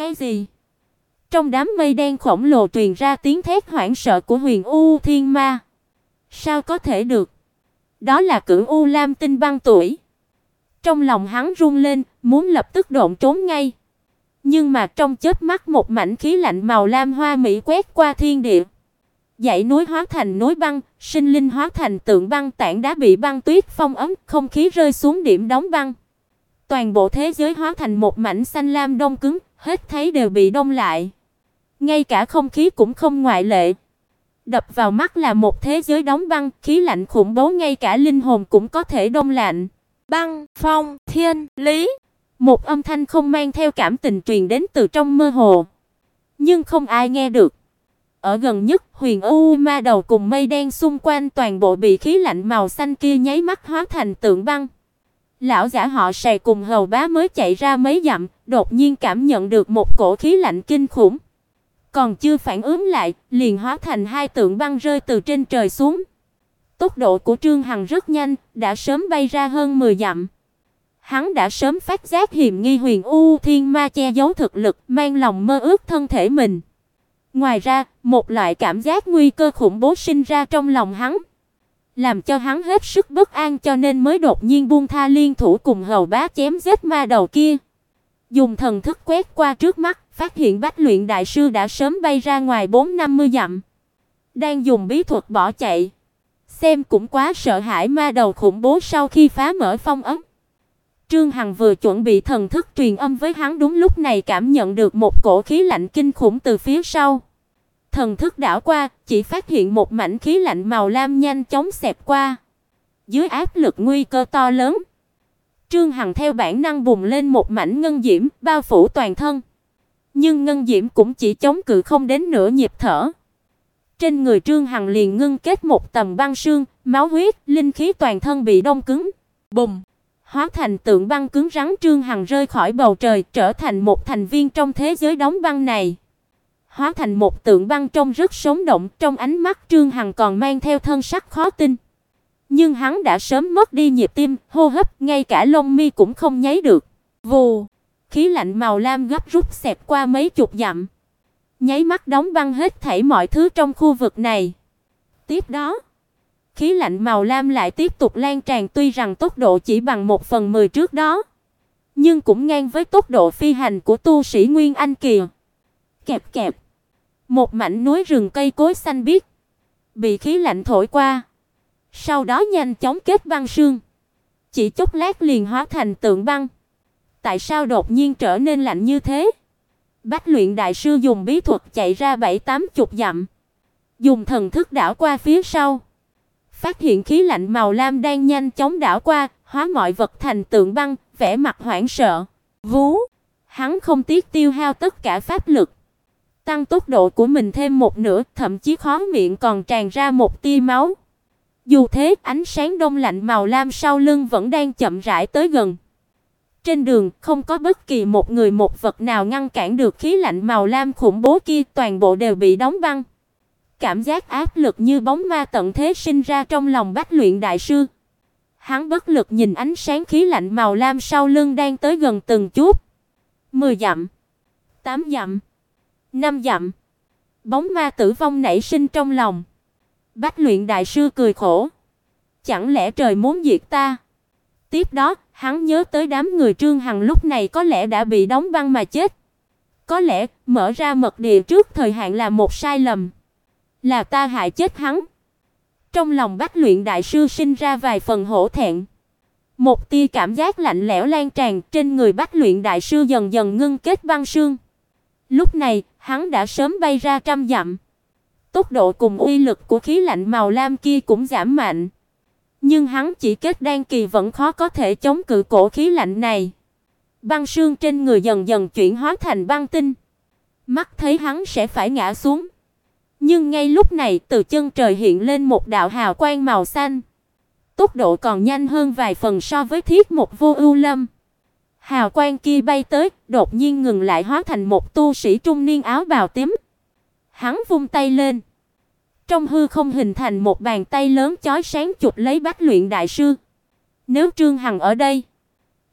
cái gì? Trong đám mây đen khổng lồ truyền ra tiếng thét hoảng sợ của Huyền U Thiên Ma. Sao có thể được? Đó là Cửu U Lam Tinh băng tuổi. Trong lòng hắn run lên, muốn lập tức độn trốn ngay. Nhưng mà trong chớp mắt một mảnh khí lạnh màu lam hoa mỹ quét qua thiên địa. Dãy núi hóa thành núi băng, sinh linh hóa thành tượng băng, tảng đá bị băng tuyết phong ấn, không khí rơi xuống điểm đóng băng. Toàn bộ thế giới hóa thành một mảnh xanh lam đông cứng, hết thảy đều bị đông lại. Ngay cả không khí cũng không ngoại lệ. Đập vào mắt là một thế giới đóng băng, khí lạnh khủng bố, ngay cả linh hồn cũng có thể đông lạnh. Băng, phong, thiên, lý. Một âm thanh không mang theo cảm tình truyền đến từ trong mơ hồ, nhưng không ai nghe được. Ở gần nhất, Huyền U Ma Đầu cùng mây đen xung quanh toàn bộ bị khí lạnh màu xanh kia nháy mắt hóa thành tượng băng. Lão giả họ Sài cùng hầu bá mới chạy ra mấy dặm, đột nhiên cảm nhận được một cổ khí lạnh kinh khủng. Còn chưa phản ứng lại, liền hóa thành hai tượng băng rơi từ trên trời xuống. Tốc độ của Trương Hằng rất nhanh, đã sớm bay ra hơn 10 dặm. Hắn đã sớm phát giác hiểm nghi Huyền U Thiên Ma che giấu thực lực, mang lòng mơ ước thân thể mình. Ngoài ra, một loại cảm giác nguy cơ khủng bố sinh ra trong lòng hắn, làm cho hắn hết sức bất an, cho nên mới đột nhiên buông tha liên thủ cùng hầu bá chém giết ma đầu kia. Dùng thần thức quét qua trước mắt, phát hiện Bách Luyện đại sư đã sớm bay ra ngoài 40-50 dặm, đang dùng bí thuật bỏ chạy. Xem cũng quá sợ hãi ma đầu khủng bố sau khi phá mở phong ấn. Trương Hằng vừa chuẩn bị thần thức truyền âm với hắn, đúng lúc này cảm nhận được một cổ khí lạnh kinh khủng từ phía sau. Thần thức đảo qua, chỉ phát hiện một mảnh khí lạnh màu lam nhanh chóng xẹt qua. Dưới áp lực nguy cơ to lớn, Trương Hằng theo bản năng bùng lên một mảnh ngân diễm, bao phủ toàn thân. Nhưng ngân diễm cũng chỉ chống cự không đến nửa nhịp thở. Trên người Trương Hằng liền ngưng kết một tầng băng sương, máu huyết, linh khí toàn thân bị đông cứng. Bùng! Hóa thành tượng băng cứng rắn, Trương Hằng rơi khỏi bầu trời, trở thành một thành viên trong thế giới đóng băng này. Hóa thành một tượng băng trông rất sống động, trong ánh mắt Trương Hằng còn mang theo thân sắc khó tin. Nhưng hắn đã sớm mất đi nhịp tim, hô hấp, ngay cả lông mi cũng không nháy được. Vù! Khí lạnh màu lam gấp rút xẹt qua mấy chục dặm, nháy mắt đóng băng hết thảy mọi thứ trong khu vực này. Tiếp đó, khí lạnh màu lam lại tiếp tục lan tràn, tuy rằng tốc độ chỉ bằng 1/10 trước đó, nhưng cũng ngang với tốc độ phi hành của tu sĩ Nguyên Anh kỳ. Kẹp kẹp, một mảnh núi rừng cây cối xanh biếc bị khí lạnh thổi qua, sau đó nhanh chóng kết băng sương, chỉ chốc lát liền hóa thành tượng băng. Tại sao đột nhiên trở nên lạnh như thế? Bách Luyện đại sư dùng bí thuật chạy ra 70-80 dặm, dùng thần thức đảo qua phía sau, phát hiện khí lạnh màu lam đang nhanh chóng đảo qua, hóa mọi vật thành tượng băng, vẻ mặt hoảng sợ. Vú, hắn không tiếc tiêu hao tất cả pháp lực, tăng tốc độ của mình thêm một nửa, thậm chí khóe miệng còn tràn ra một tia máu. Dù thế, ánh sáng đông lạnh màu lam sau lưng vẫn đang chậm rãi tới gần. Trên đường không có bất kỳ một người một vật nào ngăn cản được khí lạnh màu lam khủng bố kia, toàn bộ đều bị đóng băng. Cảm giác áp lực như bóng ma tận thế sinh ra trong lòng Bách Luyện đại sư. Hắn bất lực nhìn ánh sáng khí lạnh màu lam sau lưng đang tới gần từng chút. 10 dặm, 8 dặm, 5 dặm. Bóng ma tử vong nảy sinh trong lòng. Bách Luyện đại sư cười khổ. Chẳng lẽ trời muốn diệt ta? Tiếp đó, hắn nhớ tới đám người Trương Hằng lúc này có lẽ đã bị đóng băng mà chết. Có lẽ mở ra mật địa trước thời hạn là một sai lầm. Là ta hại chết hắn. Trong lòng Bách Luyện đại sư sinh ra vài phần hổ thẹn. Một tia cảm giác lạnh lẽo lan tràn, trên người Bách Luyện đại sư dần dần ngưng kết băng sương. Lúc này, hắn đã sớm bay ra 100 dặm. Tốc độ cùng uy lực của khí lạnh màu lam kia cũng giảm mạnh. Nhưng hắn chỉ kết đan kỳ vẫn khó có thể chống cự cổ khí lạnh này. Băng sương trên người dần dần chuyển hóa thành băng tinh. Mắt thấy hắn sẽ phải ngã xuống. Nhưng ngay lúc này, từ chân trời hiện lên một đạo hào quang màu xanh. Tốc độ còn nhanh hơn vài phần so với Thiết Mục Vô Ưu Lâm. Hào quang kia bay tới, đột nhiên ngừng lại, hóa thành một tu sĩ trung niên áo bào tím. Hắn vung tay lên. Trong hư không hình thành một bàn tay lớn chói sáng chụp lấy Bách Luyện đại sư. Nếu Trương Hằng ở đây,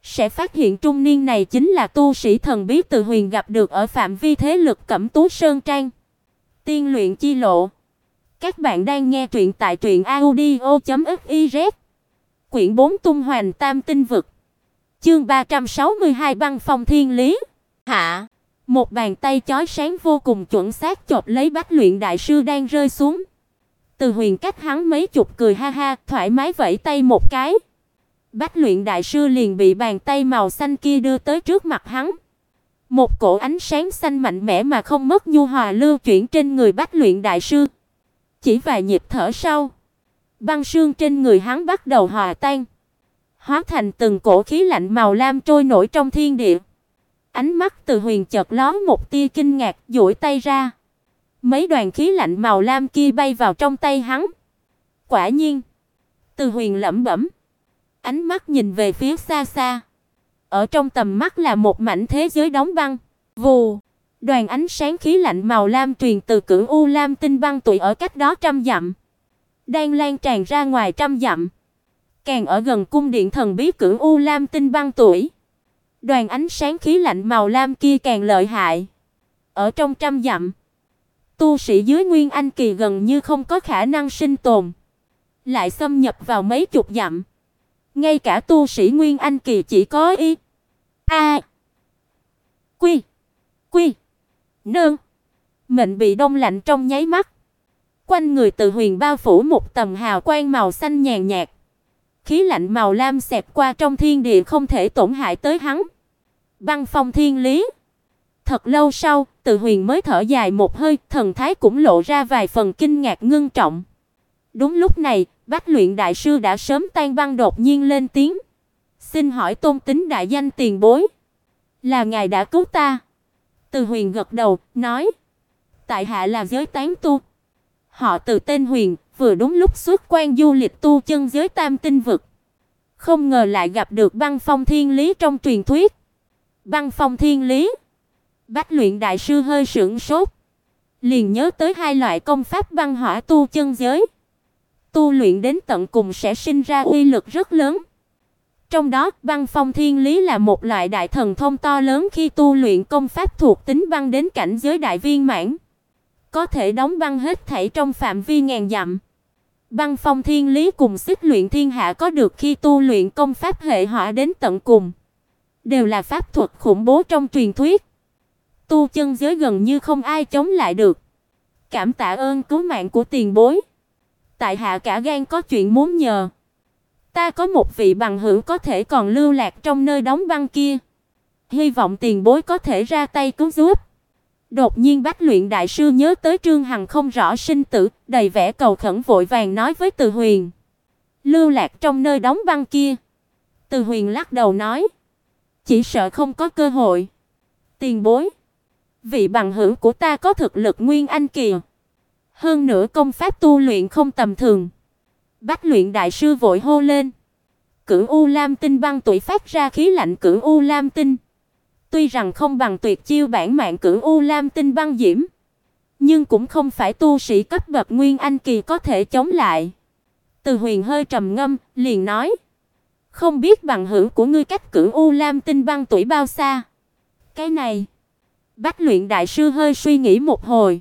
sẽ phát hiện trung niên này chính là tu sĩ thần bí Từ Huyền gặp được ở phạm vi thế lực Cẩm Tú Sơn Trang. Tiên luyện chi lộ. Các bạn đang nghe truyện tại truyệnaudio.fiz. Quyển 4 Tung Hoành Tam Tinh Vực. Chương 362 Băng Phong Thiên Lý. Hạ. Một bàn tay chói sáng vô cùng chuẩn xác chộp lấy Bách Luyện đại sư đang rơi xuống. Từ Huyền cách hắn mấy chục cười ha ha, thoải mái vẫy tay một cái. Bách Luyện đại sư liền bị bàn tay màu xanh kia đưa tới trước mặt hắn. Một cổ ánh sáng xanh mạnh mẽ mà không mất nhu hòa lưu chuyển trên người Bách Luyện đại sư. Chỉ vài nhịp thở sau, băng sương trên người hắn bắt đầu hòa tan, hóa thành từng cổ khí lạnh màu lam trôi nổi trong thiên địa. Ánh mắt Từ Huyền chợt lóe một tia kinh ngạc, duỗi tay ra. Mấy đoàn khí lạnh màu lam kia bay vào trong tay hắn. Quả nhiên, Từ Huyền lẩm bẩm, ánh mắt nhìn về phía xa xa. Ở trong tầm mắt là một mảnh thế giới đóng băng. Vù, đoàn ánh sáng khí lạnh màu lam truyền từ Cửu U Lam Tinh băng tụy ở cách đó trăm dặm, đang lan tràn ra ngoài trăm dặm. Càng ở gần cung điện thần bí Cửu U Lam Tinh băng tụy, đoàn ánh sáng khí lạnh màu lam kia càng lợi hại. Ở trong trăm dặm, tu sĩ dưới Nguyên Anh kỳ gần như không có khả năng sinh tồn, lại xâm nhập vào mấy chục dặm. Ngay cả tu sĩ Nguyên Anh kỳ chỉ có y a quy quy nương mệnh bị đông lạnh trong nháy mắt. Quanh người Từ Huyền bao phủ một tầng hào quang màu xanh nhàn nhạt. Khí lạnh màu lam xẹt qua trong thiên địa không thể tổn hại tới hắn. Băng phong thiên lý. Thật lâu sau, Từ Huyền mới thở dài một hơi, thần thái cũng lộ ra vài phần kinh ngạc ngưng trọng. Đúng lúc này, Bách Luyện đại sư đã sớm tan băng đột nhiên lên tiếng. Xin hỏi tôn tính đại danh tiền bối. Là ngài đã cứu ta. Từ Huyền gật đầu, nói. Tại hạ là giới tán tu. Họ Từ tên Huyền, vừa đúng lúc xuất quan du lịch tu chân giới Tam Tinh Vực. Không ngờ lại gặp được băng phong thiên lý trong truyền thuyết. Băng phong thiên lý. Bách Luyện đại sư hơi sửng sốt. Liền nhớ tới hai loại công pháp băng hỏa tu chân giới. Tu luyện đến tận cùng sẽ sinh ra uy lực rất lớn. Trong đó, băng phong thiên lý là một loại đại thần thông to lớn khi tu luyện công pháp thuộc tính băng đến cảnh giới đại viên mãn, có thể đóng băng hết thảy trong phạm vi ngàn dặm. Băng phong thiên lý cùng xích luyện thiên hạ có được khi tu luyện công pháp hệ hỏa đến tận cùng, đều là pháp thuật khủng bố trong truyền thuyết. Tu chân giới gần như không ai chống lại được. Cảm tạ ơn cứu mạng của tiền bối. Tại hạ cả gan có chuyện muốn nhờ. Ta có một vị bằng hữu có thể còn lưu lạc trong nơi đóng băng kia. Hy vọng tiền bối có thể ra tay cứu giúp. Đột nhiên Bách Luyện đại sư nhớ tới Trương Hằng không rõ sinh tử, đầy vẻ cầu khẩn vội vàng nói với Từ Huyền. Lưu lạc trong nơi đóng băng kia. Từ Huyền lắc đầu nói. Chỉ sợ không có cơ hội. Tiền bối. Vị bằng hữu của ta có thực lực Nguyên Anh kỳ. Hơn nữa công pháp tu luyện không tầm thường. Bách Luyện đại sư vội hô lên. Cửu U Lam Tinh băng tụy phát ra khí lạnh Cửu U Lam Tinh. Tuy rằng không bằng tuyệt chiêu bản mạng Cửu U Lam Tinh băng diễm, nhưng cũng không phải tu sĩ cấp bậc Nguyên Anh kỳ có thể chống lại. Từ Huyền hơi trầm ngâm, liền nói: "Không biết bằng hữu của ngươi cách Cửu U Lam Tinh băng tụy bao xa?" Cái này, Bách Luyện đại sư hơi suy nghĩ một hồi,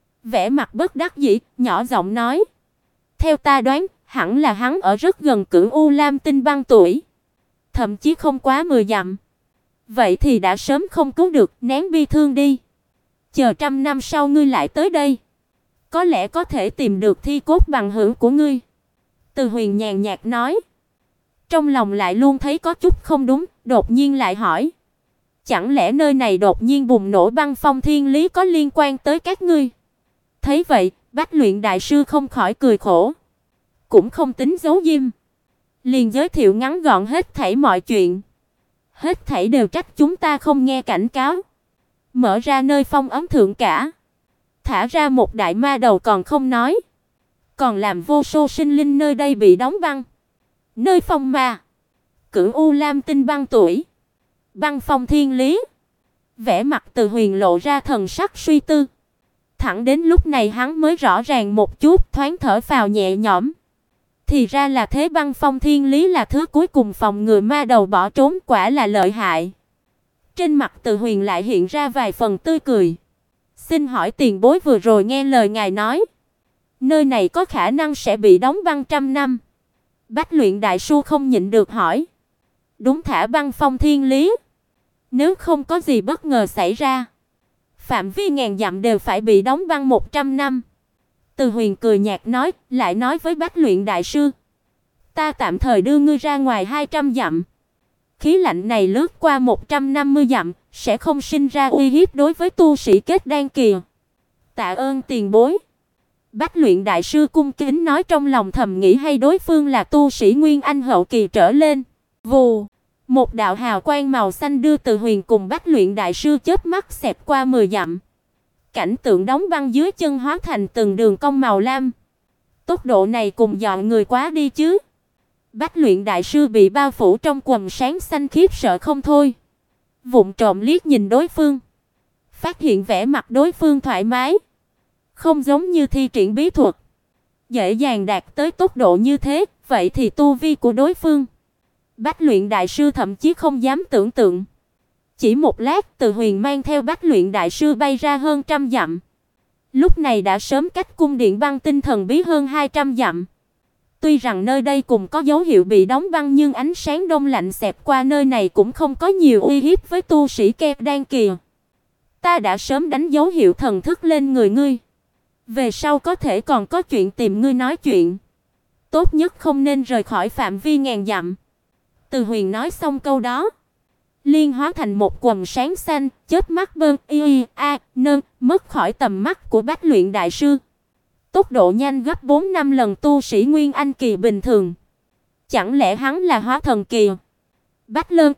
vẻ mặt bất đắc dĩ, nhỏ giọng nói: "Theo ta đoán, hẳn là hắn ở rất gần Cửu U Lam Tinh băng tụy, thậm chí không quá 10 dặm. Vậy thì đã sớm không cứu được, nén bi thương đi. Chờ 100 năm sau ngươi lại tới đây, có lẽ có thể tìm được thi cốt bằng hữu của ngươi." Từ Huyền nhàn nhạt nói. Trong lòng lại luôn thấy có chút không đúng, đột nhiên lại hỏi: "Chẳng lẽ nơi này đột nhiên bùng nổ băng phong thiên lý có liên quan tới các ngươi?" Thấy vậy, Bách Luyện đại sư không khỏi cười khổ, cũng không tính giấu giếm, liền giới thiệu ngắn gọn hết thảy mọi chuyện. Hết thảy đều trách chúng ta không nghe cảnh cáo, mở ra nơi phong ấn thượng cả, thả ra một đại ma đầu còn không nói, còn làm vô số sinh linh nơi đây bị đóng băng. Nơi phong ma, Cửu U Lam Tinh băng tụy, băng phong thiên lý. Vẻ mặt Từ Huyền lộ ra thần sắc suy tư. Thẳng đến lúc này hắn mới rõ ràng một chút, thoáng thở phào nhẹ nhõm. Thì ra là thế, băng phong thiên lý là thứ cuối cùng phòng ngừa ma đầu bỏ trốn, quả là lợi hại. Trên mặt Từ Huyền lại hiện ra vài phần tươi cười. Xin hỏi tiền bối vừa rồi nghe lời ngài nói, nơi này có khả năng sẽ bị đóng băng 100 năm. Bách luyện đại sư không nhịn được hỏi. Đúng, thả băng phong thiên lý. Nếu không có gì bất ngờ xảy ra, phạm vi ngàn dặm đều phải bị đóng băng 100 năm. Từ Huyền cười nhạt nói, lại nói với Bách luyện đại sư, ta tạm thời đưa ngươi ra ngoài 200 dặm. Khí lạnh này lướt qua 150 dặm, sẽ không sinh ra uy hiếp đối với tu sĩ kết đan kỳ. Tạ ơn tiền bối. Bách luyện đại sư cung kính nói, trong lòng thầm nghĩ hay đối phương là tu sĩ nguyên anh hậu kỳ trở lên. Vù, một đạo hào quang màu xanh đưa Từ Huyền cùng Bách luyện đại sư chớp mắt xẹt qua 10 dặm. Cảnh tượng đóng băng dưới chân hóa thành từng đường cong màu lam. Tốc độ này cùng dọn người quá đi chứ. Bách luyện đại sư bị bao phủ trong quầng sáng xanh khiếp sợ không thôi. Vụng trộm liếc nhìn đối phương, phát hiện vẻ mặt đối phương thoải mái, không giống như thi triển bí thuật, dễ dàng đạt tới tốc độ như thế, vậy thì tu vi của đối phương, Bách luyện đại sư thậm chí không dám tưởng tượng. Chỉ một lát, Từ Huyền mang theo Bách luyện đại sư bay ra hơn 100 dặm. Lúc này đã sớm cách cung điện băng tinh thần bí hơn 200 dặm. Tuy rằng nơi đây cũng có dấu hiệu bị đóng băng, nhưng ánh sáng đông lạnh xẹt qua nơi này cũng không có nhiều uy hiếp với tu sĩ kép đan kỳ. Ta đã sớm đánh dấu hiệu thần thức lên người ngươi. Về sau có thể còn có chuyện tìm ngươi nói chuyện. Tốt nhất không nên rời khỏi phạm vi ngàn dặm. Từ Huyền nói xong câu đó, liên hóa thành một quầng sáng xanh, chớp mắt mất khỏi tầm mắt của Bách luyện đại sư. Tốc độ nhanh gấp 4-5 lần tu sĩ nguyên anh kỳ bình thường. Chẳng lẽ hắn là hóa thần kỳ? Bách Lân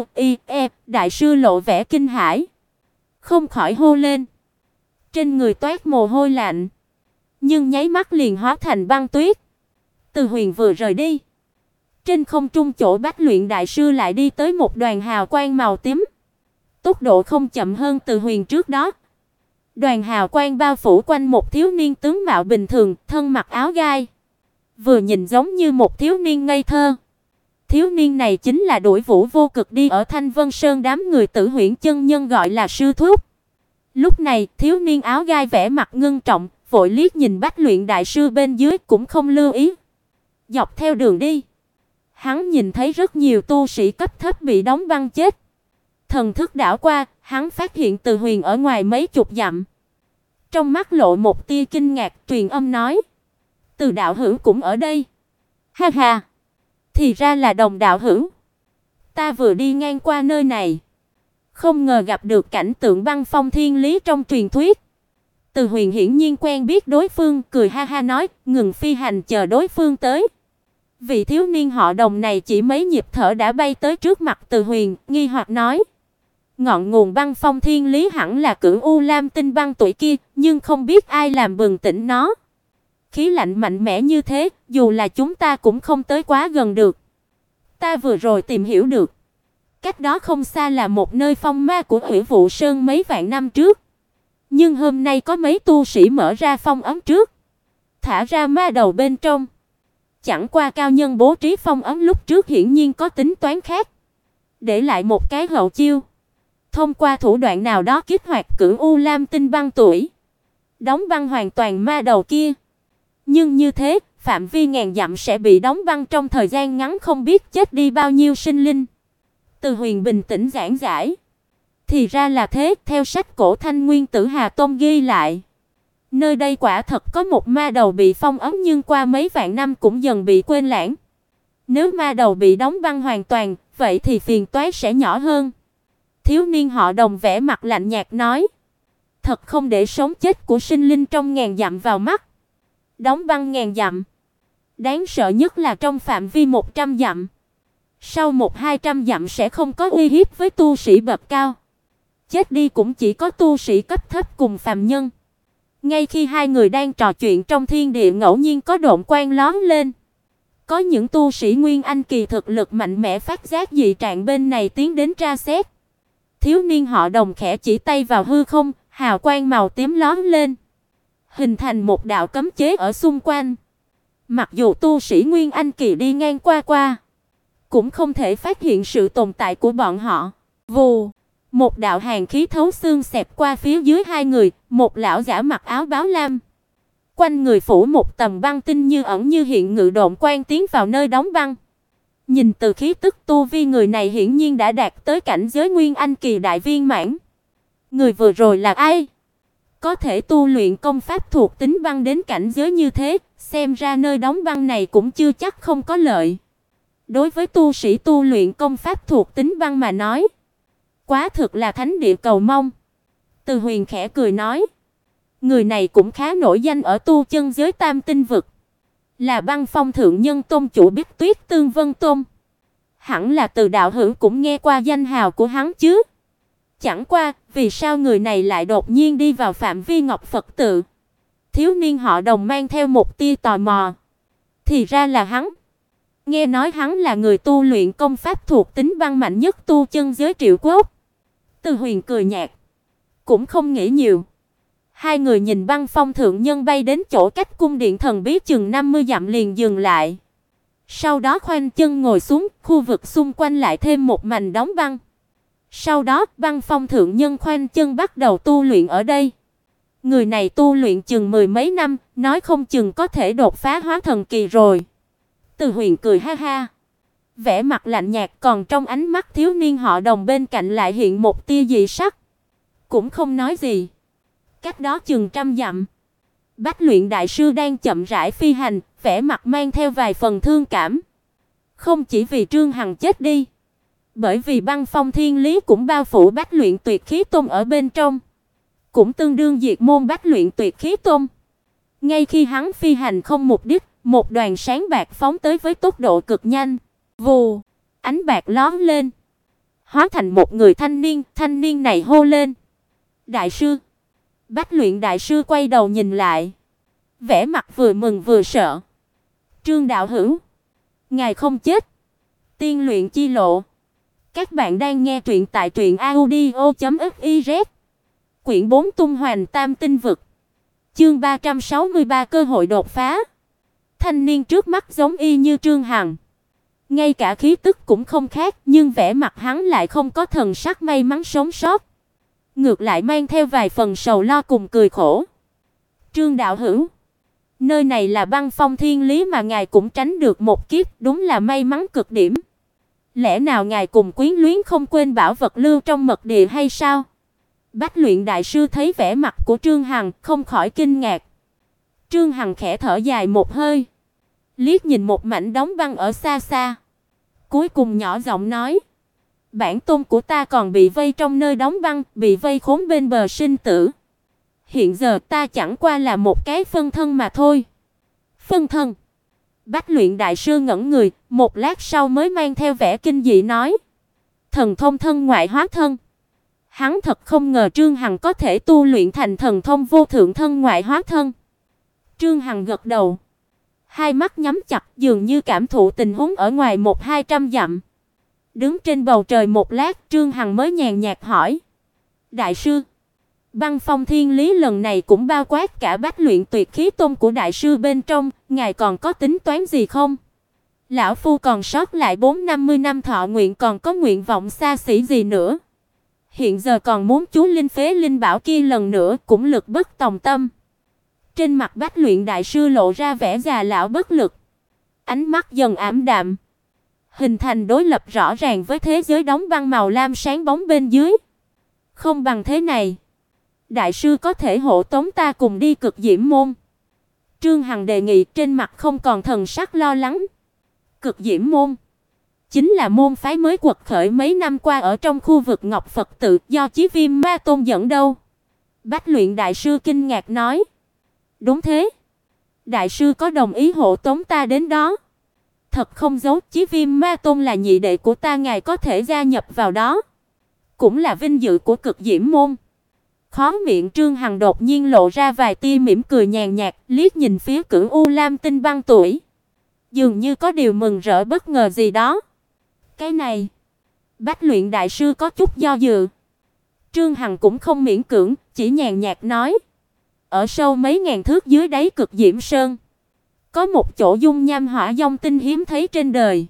đại sư lộ vẻ kinh hãi, không khỏi hô lên. Trên người toát mồ hôi lạnh, nhưng nháy mắt liền hóa thành băng tuyết. Từ Huyền vừa rời đi, trên không trung chỗ Bách luyện đại sư lại đi tới một đoàn hào quang màu tím. Tốc độ không chậm hơn Từ Huyền trước đó. Đoàn hào quang bao phủ quanh một thiếu niên tướng mạo bình thường, thân mặc áo gai, vừa nhìn giống như một thiếu niên ngây thơ. Thiếu niên này chính là Đuổi Vũ Vô Cực đi ở Thanh Vân Sơn đám người Tử Huyễn chân nhân gọi là sư thúc. Lúc này, thiếu niên áo gai vẻ mặt ngưng trọng, vội liếc nhìn Bách luyện đại sư bên dưới cũng không lưu ý. Dọc theo đường đi, hắn nhìn thấy rất nhiều tu sĩ cấp thấp bị đóng băng chết. Thần thức đảo qua, hắn phát hiện Từ Huyền ở ngoài mấy chục dặm. Trong mắt lộ một tia kinh ngạc, truyền âm nói: "Từ đạo hữu cũng ở đây?" "Ha ha, thì ra là Đồng đạo hữu. Ta vừa đi ngang qua nơi này, không ngờ gặp được cảnh tượng băng phong thiên lý trong truyền thuyết." Từ Huyền hiển nhiên quen biết đối phương, cười ha ha nói, ngừng phi hành chờ đối phương tới. Vị thiếu niên họ Đồng này chỉ mấy nhịp thở đã bay tới trước mặt Từ Huyền, nghi hoặc nói: "Ngọn nguồn băng phong thiên lý hẳn là Cửu U Lam tinh băng tuổi kia, nhưng không biết ai làm bừng tỉnh nó. Khí lạnh mạnh mẽ như thế, dù là chúng ta cũng không tới quá gần được. Ta vừa rồi tìm hiểu được, cách đó không xa là một nơi phong ma của Hủy Vụ Sơn mấy vạn năm trước. Nhưng hôm nay có mấy tu sĩ mở ra phong ấn trước, thả ra ma đầu bên trong. Chẳng qua cao nhân bố trí phong ấn lúc trước hiển nhiên có tính toán khác, để lại một cái hậu chiêu. Thông qua thủ đoạn nào đó kích hoạt Cửu U Lam tinh băng tuổi, đóng băng hoàn toàn ma đầu kia. Nhưng như thế, phạm vi ngàn dặm sẽ bị đóng băng trong thời gian ngắn, không biết chết đi bao nhiêu sinh linh." Từ Huyền bình tĩnh giảng giải: "Thì ra là thế, theo sách cổ Thanh Nguyên Tử Hà Tôn ghi lại, nơi đây quả thật có một ma đầu bị phong ấn, nhưng qua mấy vạn năm cũng dần bị quên lãng. Nếu ma đầu bị đóng băng hoàn toàn, vậy thì phiền toái sẽ nhỏ hơn." Thiếu niên họ Đồng vẻ mặt lạnh nhạt nói: "Thật không để sống chết của sinh linh trong ngàn dặm vào mắt. Đóng băng ngàn dặm, đáng sợ nhất là trong phạm vi 100 dặm. Sau 100-200 dặm sẽ không có uy hiếp với tu sĩ bậc cao. Chết đi cũng chỉ có tu sĩ cấp thấp cùng phàm nhân." Ngay khi hai người đang trò chuyện trong thiên địa, ngẫu nhiên có độn quang lóe lên. Có những tu sĩ nguyên anh kỳ thực lực mạnh mẽ phát giác dị trạng bên này tiến đến tra xét. Thiếu niên họ Đồng khẽ chỉ tay vào hư không, hào quang màu tím lóe lên, hình thành một đạo cấm chế ở xung quanh. Mặc dù tu sĩ Nguyên Anh kỳ đi ngang qua, cũng không thể phát hiện sự tồn tại của bọn họ. Vù, một đạo hàn khí thấu xương xẹt qua phía dưới hai người, một lão giả mặc áo báo lam, quanh người phủ một tầng băng tinh như ẩn như hiện ngự độn quan tiến vào nơi đóng băng. Nhìn từ khí tức tu vi người này hiển nhiên đã đạt tới cảnh giới Nguyên Anh kỳ đại viên mãn. Người vừa rồi là ai? Có thể tu luyện công pháp thuộc tính băng đến cảnh giới như thế, xem ra nơi đóng băng này cũng chưa chắc không có lợi. Đối với tu sĩ tu luyện công pháp thuộc tính băng mà nói, quá thực là thánh địa cầu mong. Từ Huyền khẽ cười nói, người này cũng khá nổi danh ở tu chân giới Tam tinh vực, là Băng Phong thượng nhân tôn chủ Bích Tuyết Tương Vân Tôn. Hẳn là Từ đạo hữu cũng nghe qua danh hào của hắn chứ? Chẳng qua, vì sao người này lại đột nhiên đi vào phạm vi Ngọc Phật tự? Thiếu niên họ Đồng mang theo một tia tò mò. Thì ra là hắn. Nghe nói hắn là người tu luyện công pháp thuộc tính băng mạnh nhất tu chân giới Triệu Quốc. Từ Huyền cười nhạt, cũng không nghĩ nhiều. Hai người nhìn Băng Phong thượng nhân bay đến chỗ cách cung điện thần bí chừng 50 dặm liền dừng lại. Sau đó khoanh chân ngồi xuống, khu vực xung quanh lại thêm một mảnh đóng băng. Sau đó, Băng Phong thượng nhân khoanh chân bắt đầu tu luyện ở đây. Người này tu luyện chừng mười mấy năm, nói không chừng có thể đột phá hóa thần kỳ rồi. Từ Huyền cười ha ha, vẻ mặt lạnh nhạt, còn trong ánh mắt thiếu niên họ Đồng bên cạnh lại hiện một tia dị sắc. Cũng không nói gì. Cách đó chừng trăm dặm, Bách Luyện đại sư đang chậm rãi phi hành, vẻ mặt mang theo vài phần thương cảm. Không chỉ vì Trương Hằng chết đi, bởi vì băng phong thiên lý cũng bao phủ Bách Luyện Tuyệt Khí Tôn ở bên trong, cũng tương đương diệt môn Bách Luyện Tuyệt Khí Tôn. Ngay khi hắn phi hành không mục đích, một đoàn sáng bạc phóng tới với tốc độ cực nhanh. Vù, ánh bạc lóe lên, hóa thành một người thanh niên này hô lên: "Đại sư!" Bách Luyện đại sư quay đầu nhìn lại, vẻ mặt vừa mừng vừa sợ. "Trương đạo hữu, ngài không chết." Tiên luyện chi lộ. Các bạn đang nghe truyện tại truyệnaudio.fiz. Quyển 4 Tung Hoành Tam tinh vực. Chương 363 cơ hội đột phá. Thanh niên trước mắt giống y như Trương Hằng, ngay cả khí tức cũng không khác, nhưng vẻ mặt hắn lại không có thần sắc may mắn sống sót, ngược lại mang theo vài phần sầu lo cùng cười khổ. "Trương đạo hữu, nơi này là băng phong thiên lý mà ngài cũng tránh được một kiếp, đúng là may mắn cực điểm. Lẽ nào ngài cùng quyến luyến không quên bảo vật lưu trong mật địa hay sao?" Bách Luyện đại sư thấy vẻ mặt của Trương Hằng, không khỏi kinh ngạc. Trương Hằng khẽ thở dài một hơi, liếc nhìn một mảnh đóng băng ở xa xa, cuối cùng nhỏ giọng nói: "Bản tôn của ta còn bị vây trong nơi đóng băng, bị vây khốn bên bờ sinh tử. Hiện giờ ta chẳng qua là một cái phân thân mà thôi." "Phân thân?" Bách Luyện đại sư ngẩn người, một lát sau mới mang theo vẻ kinh dị nói: "Thần thông thân ngoại hóa thân." Hắn thật không ngờ Trương Hằng có thể tu luyện thành thần thông vô thượng thân ngoại hóa thân. Trương Hằng gật đầu, hai mắt nhắm chặt, dường như cảm thụ tình huống ở ngoài 100-200 dặm. Đứng trên bầu trời một lát, Trương Hằng mới nhàn nhạt hỏi: "Đại sư, băng phong thiên lý lần này cũng bao quát cả Bách Luyện Tuyệt Khí Tôn của đại sư bên trong, ngài còn có tính toán gì không? Lão phu còn sót lại 4-50 năm thọ nguyện, còn có nguyện vọng xa xỉ gì nữa? Hiện giờ còn muốn chú linh phế linh bảo kia lần nữa, cũng lực bất tòng tâm." Trên mặt Bách Luyện đại sư lộ ra vẻ già lão bất lực, ánh mắt dần ảm đạm, hình thành đối lập rõ ràng với thế giới đóng băng màu lam sáng bóng bên dưới. "Không bằng thế này, đại sư có thể hộ tống ta cùng đi Cực Diễm môn." Trương Hằng đề nghị, trên mặt không còn thần sắc lo lắng. Cực Diễm môn chính là môn phái mới quật khởi mấy năm qua ở trong khu vực Ngọc Phật tự, do Chí Viêm Ma Tôn dẫn đâu. Bách Luyện đại sư kinh ngạc nói: "Đúng thế, đại sư có đồng ý hộ tống ta đến đó?" "Thật không giấu, Chí Viêm Ma Tôn là nhị đệ của ta, ngài có thể gia nhập vào đó, cũng là vinh dự của Cực Diễm môn." Khóe miệng Trương Hằng đột nhiên lộ ra vài tia mỉm cười nhàn nhạt, liếc nhìn phía Cửu U Lam Tinh băng tuổi, dường như có điều mừng rỡ bất ngờ gì đó. "Cái này..." Bách Luyện đại sư có chút do dự. Trương Hằng cũng không miễn cưỡng, chỉ nhàn nhạt nói: "Ở sâu mấy ngàn thước dưới đáy Cực Diễm Sơn, Có một chỗ dung nham hỏa vong tinh hiếm thấy trên đời.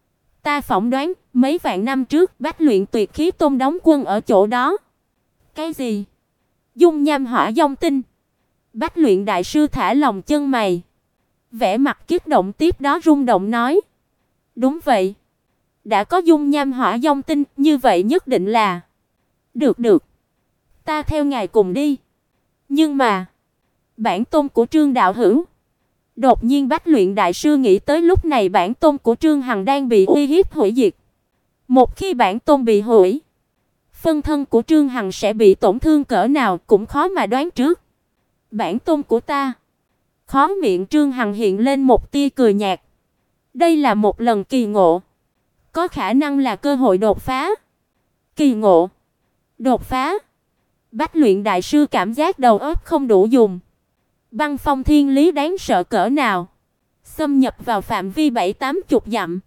Ta phỏng đoán, mấy vạn năm trước Bách Luyện Tuyệt Khí Tôn đóng quân ở chỗ đó. Cái gì? Dung nham hỏa vong tinh? Bách Luyện đại sư thả lòng chân mày, vẻ mặt kích động tiếp đó rung động nói: "Đúng vậy, đã có dung nham hỏa vong tinh, như vậy nhất định là..." "Được được, ta theo ngài cùng đi." Nhưng mà, bản tôn của Trương đạo hữu. Đột nhiên Bách Luyện đại sư nghĩ tới lúc này bản tôn của Trương Hằng đang bị uy hiếp hủy diệt. Một khi bản tôn bị hủy, phân thân của Trương Hằng sẽ bị tổn thương cỡ nào cũng khó mà đoán trước. Bản tôn của ta. Khóe miệng Trương Hằng hiện lên một tia cười nhạt. Đây là một lần kỳ ngộ, có khả năng là cơ hội đột phá. Kỳ ngộ, đột phá. Bách Luyện đại sư cảm giác đầu óc không đủ dùng. Băng phong thiên lý đáng sợ cỡ nào, xâm nhập vào phạm vi 7-80 dặm.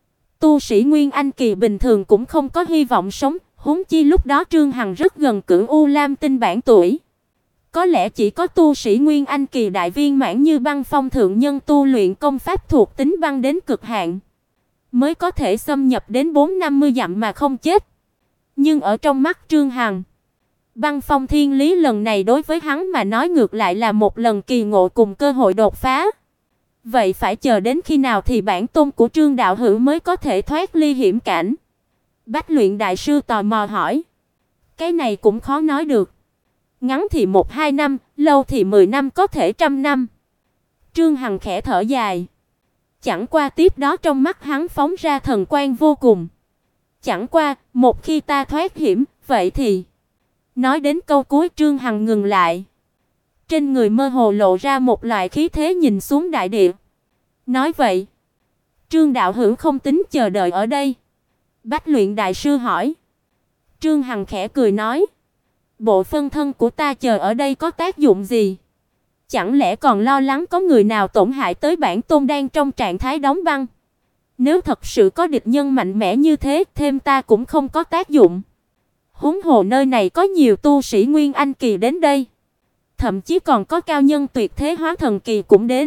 Tu sĩ Nguyên Anh kỳ bình thường cũng không có hy vọng sống, huống chi lúc đó Trương Hằng rất gần Cửu U Lam Tinh bản tuổi. Có lẽ chỉ có tu sĩ Nguyên Anh kỳ đại viên mãn như Băng Phong thượng nhân tu luyện công pháp thuộc tính băng đến cực hạn, mới có thể xâm nhập đến 4-50 dặm mà không chết. Nhưng ở trong mắt Trương Hằng, Băng phong thiên lý lần này đối với hắn mà nói ngược lại là một lần kỳ ngộ cùng cơ hội đột phá. Vậy phải chờ đến khi nào thì bản tôn của Trương đạo hữu mới có thể thoát ly hiểm cảnh? Bách Luyện đại sư tò mò hỏi. Cái này cũng khó nói được. Ngắn thì 1-2 năm, lâu thì 10 năm, có thể 100 năm. Trương Hằng khẽ thở dài. Chẳng qua tiếp đó trong mắt hắn phóng ra thần quang vô cùng. Chẳng qua, một khi ta thoát hiểm, vậy thì... Nói đến câu cuối Trương Hằng ngừng lại. Trên người mơ hồ lộ ra một loại khí thế nhìn xuống đại địa. Nói vậy, Trương đạo hữu không tính chờ đợi ở đây? Bách Luyện đại sư hỏi. Trương Hằng khẽ cười nói. Bộ phân thân của ta chờ ở đây có tác dụng gì? Chẳng lẽ còn lo lắng có người nào tổn hại tới bản tôn đang trong trạng thái đóng băng? Nếu thật sự có địch nhân mạnh mẽ như thế, thêm ta cũng không có tác dụng. Huống hồ nơi này có nhiều tu sĩ Nguyên Anh kỳ đến đây, thậm chí còn có cao nhân tuyệt thế hóa thần kỳ cũng đến.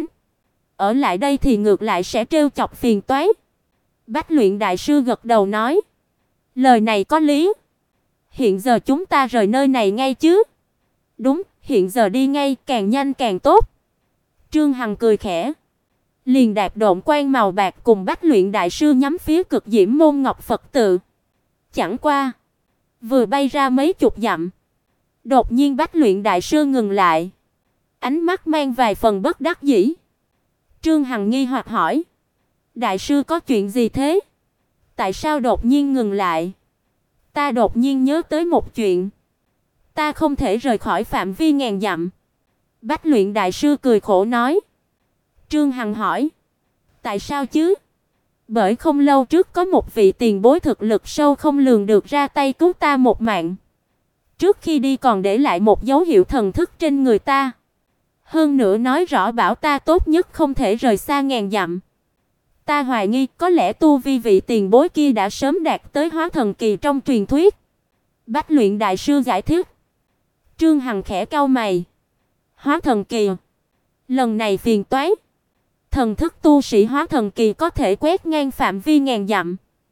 Ở lại đây thì ngược lại sẽ trêu chọc phiền toái. Bách Luyện đại sư gật đầu nói, lời này có lý. Hiện giờ chúng ta rời nơi này ngay chứ? Đúng, hiện giờ đi ngay, càng nhanh càng tốt. Trương Hằng cười khẽ, liền đạp độn quang màu bạc cùng Bách Luyện đại sư nhắm phía Cực Diễm môn Ngọc Phật tự. Chẳng qua, vừa bay ra mấy chục dặm, đột nhiên Bách Luyện đại sư ngừng lại, ánh mắt mang vài phần bất đắc dĩ. Trương Hằng nghi hoặc hỏi, đại sư có chuyện gì thế? Tại sao đột nhiên ngừng lại? Ta đột nhiên nhớ tới một chuyện, ta không thể rời khỏi phạm vi ngàn dặm. Bách Luyện đại sư cười khổ nói. Trương Hằng hỏi, tại sao chứ? Bởi không lâu trước có một vị tiền bối thực lực sâu không lường được ra tay cứu ta một mạng. Trước khi đi còn để lại một dấu hiệu thần thức trên người ta. Hơn nữa nói rõ bảo ta tốt nhất không thể rời xa ngàn dặm. Ta hoài nghi có lẽ tu vi vị tiền bối kia đã sớm đạt tới hóa thần kỳ trong truyền thuyết. Bách Luyện đại sư giải thích. Trương Hằng khẽ cau mày. Hóa thần kỳ? Lần này phiền toái. Thần thức tu sĩ hóa thần kỳ có thể quét ngang phạm vi ngàn dặm.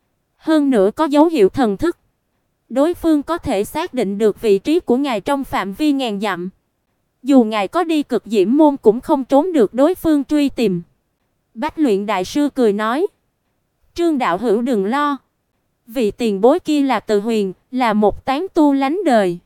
Hơn nữa có dấu hiệu thần thức. Đối phương có thể xác định được vị trí của ngài trong phạm vi ngàn dặm. Dù ngài có đi Cực Diễm môn cũng không trốn được đối phương truy tìm. Bách Luyện đại sư cười nói. Trương đạo hữu đừng lo. Vị tiền bối kia là Từ Huyền, là một tán tu lánh đời.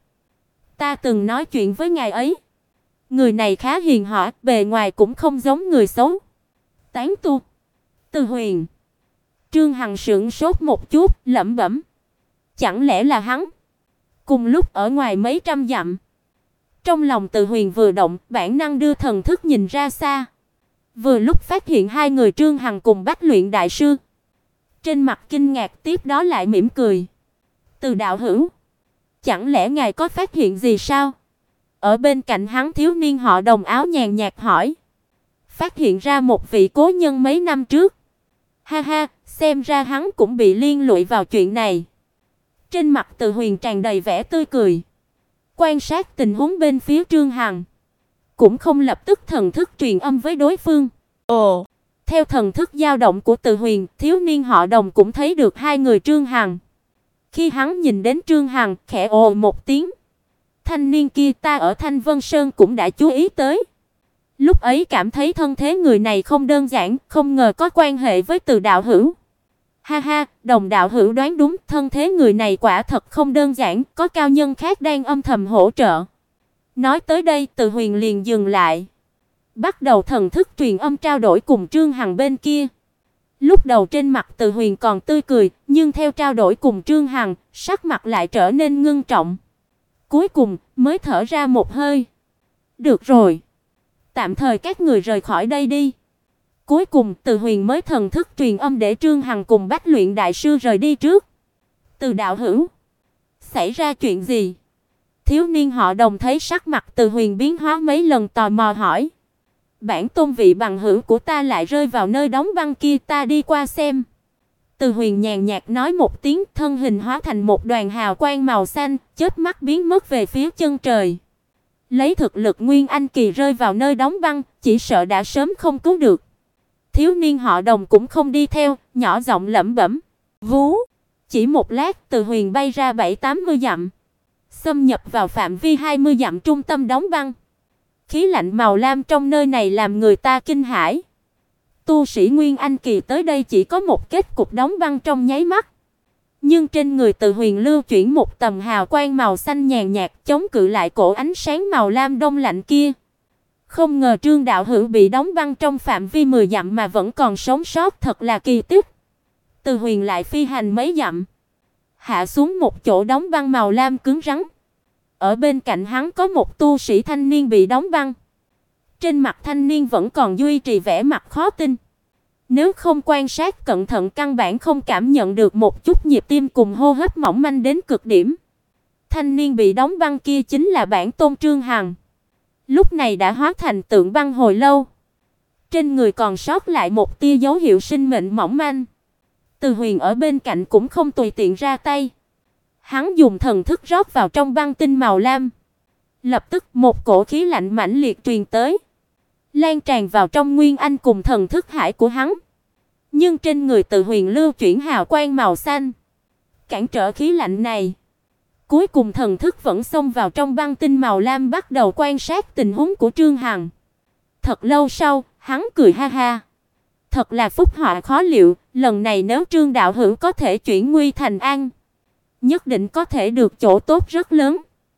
Ta từng nói chuyện với ngài ấy. Người này khá hiền hòa, bề ngoài cũng không giống người xấu. Tán tu? Từ Huyền? Trương Hằng sững sốt một chút, lẩm bẩm. Chẳng lẽ là hắn? Cùng lúc ở ngoài mấy trăm dặm, trong lòng Từ Huyền vừa động, bản năng đưa thần thức nhìn ra xa. Vừa lúc phát hiện hai người Trương Hằng cùng Bách Luyện đại sư. Trên mặt kinh ngạc tiếp đó lại mỉm cười. Từ đạo hữu, chẳng lẽ ngài có phát hiện gì sao? Ở bên cạnh hắn thiếu niên họ Đồng áo nhàn nhạt hỏi. Phát hiện ra một vị cố nhân mấy năm trước. Ha ha, xem ra hắn cũng bị liên lụy vào chuyện này. Trên mặt Từ Huyền tràn đầy vẻ tươi cười. Quan sát tình huống bên phía Trương Hằng, cũng không lập tức thần thức truyền âm với đối phương. Ồ, Theo thần thức dao động của Từ Huyền, thiếu niên họ Đồng cũng thấy được hai người Trương Hằng. Khi hắn nhìn đến Trương Hằng, khẽ ồ một tiếng. Thanh niên kia ta ở Thanh Vân Sơn cũng đã chú ý tới. Lúc ấy cảm thấy thân thế người này không đơn giản, không ngờ có quan hệ với Từ đạo hữu. Ha ha, Đồng đạo hữu đoán đúng, thân thế người này quả thật không đơn giản, có cao nhân khác đang âm thầm hỗ trợ. Nói tới đây, Từ Huyền liền dừng lại, bắt đầu thần thức truyền âm trao đổi cùng Trương Hằng bên kia. Lúc đầu trên mặt Từ Huyền còn tươi cười, nhưng theo trao đổi cùng Trương Hằng, sắc mặt lại trở nên ngưng trọng. Cuối cùng mới thở ra một hơi. Được rồi, tạm thời các người rời khỏi đây đi. Cuối cùng Từ Huyền mới thần thức truyền âm để Trương Hằng cùng Bách Luyện đại sư rời đi trước. Từ đạo hữu, xảy ra chuyện gì? Thiếu niên họ Đồng thấy sắc mặt Từ Huyền biến hóa mấy lần tò mò hỏi. Bản tôn vị bằng hữu của ta lại rơi vào nơi đóng băng kia, ta đi qua xem. Từ Huyền nhàn nhạt nói một tiếng, thân hình hóa thành một đoàn hào quang màu xanh, chớp mắt biến mất về phía chân trời. Lấy thực lực Nguyên Anh kỳ rơi vào nơi đóng băng, chỉ sợ đã sớm không cứu được. Thiếu niên họ Đồng cũng không đi theo, nhỏ giọng lẩm bẩm. Vú, chỉ một lát, Từ Huyền bay ra 70-80 dặm, xâm nhập vào phạm vi 20 dặm trung tâm đóng băng. Khí lạnh màu lam trong nơi này làm người ta kinh hãi. Tu sĩ Nguyên Anh kỳ tới đây chỉ có một kết cục đóng băng trong nháy mắt. Nhưng trên người Từ Huyền lưu chuyển một tầng hào quang màu xanh nhàn nhạt, chống cự lại cổ ánh sáng màu lam đông lạnh kia. Không ngờ Trương đạo hữu bị đóng băng trong phạm vi 10 dặm mà vẫn còn sống sót, thật là kỳ tích. Từ Huyền lại phi hành mấy dặm, hạ xuống một chỗ đóng băng màu lam cứng rắn. Ở bên cạnh hắn có một tu sĩ thanh niên bị đóng băng. Trên mặt thanh niên vẫn còn duy trì vẻ mặt khó tin. Nếu không quan sát cẩn thận căn bản không cảm nhận được một chút nhịp tim cùng hô hấp mỏng manh đến cực điểm. Thanh niên bị đóng băng kia chính là bản tôn Trương Hằng. Lúc này đã hóa thành tượng băng hồi lâu. Trên người còn sót lại một tia dấu hiệu sinh mệnh mỏng manh. Từ Huyền ở bên cạnh cũng không tùy tiện ra tay. Hắn dùng thần thức rót vào trong băng tinh màu lam. Lập tức một cổ khí lạnh mãnh liệt truyền tới, lan tràn vào trong Nguyên Anh cùng thần thức hải của hắn. Nhưng trên người Từ Huyền lưu chuyển hào quang màu xanh, cản trở khí lạnh này. Cuối cùng thần thức vẫn xông vào trong băng tinh màu lam, bắt đầu quan sát tình huống của Trương Hằng. Thật lâu sau, hắn cười ha ha. Thật là phúc họa khó liệu, lần này nếu Trương đạo hữu có thể chuyển nguy thành an, nhất định có thể được chỗ tốt rất lớn.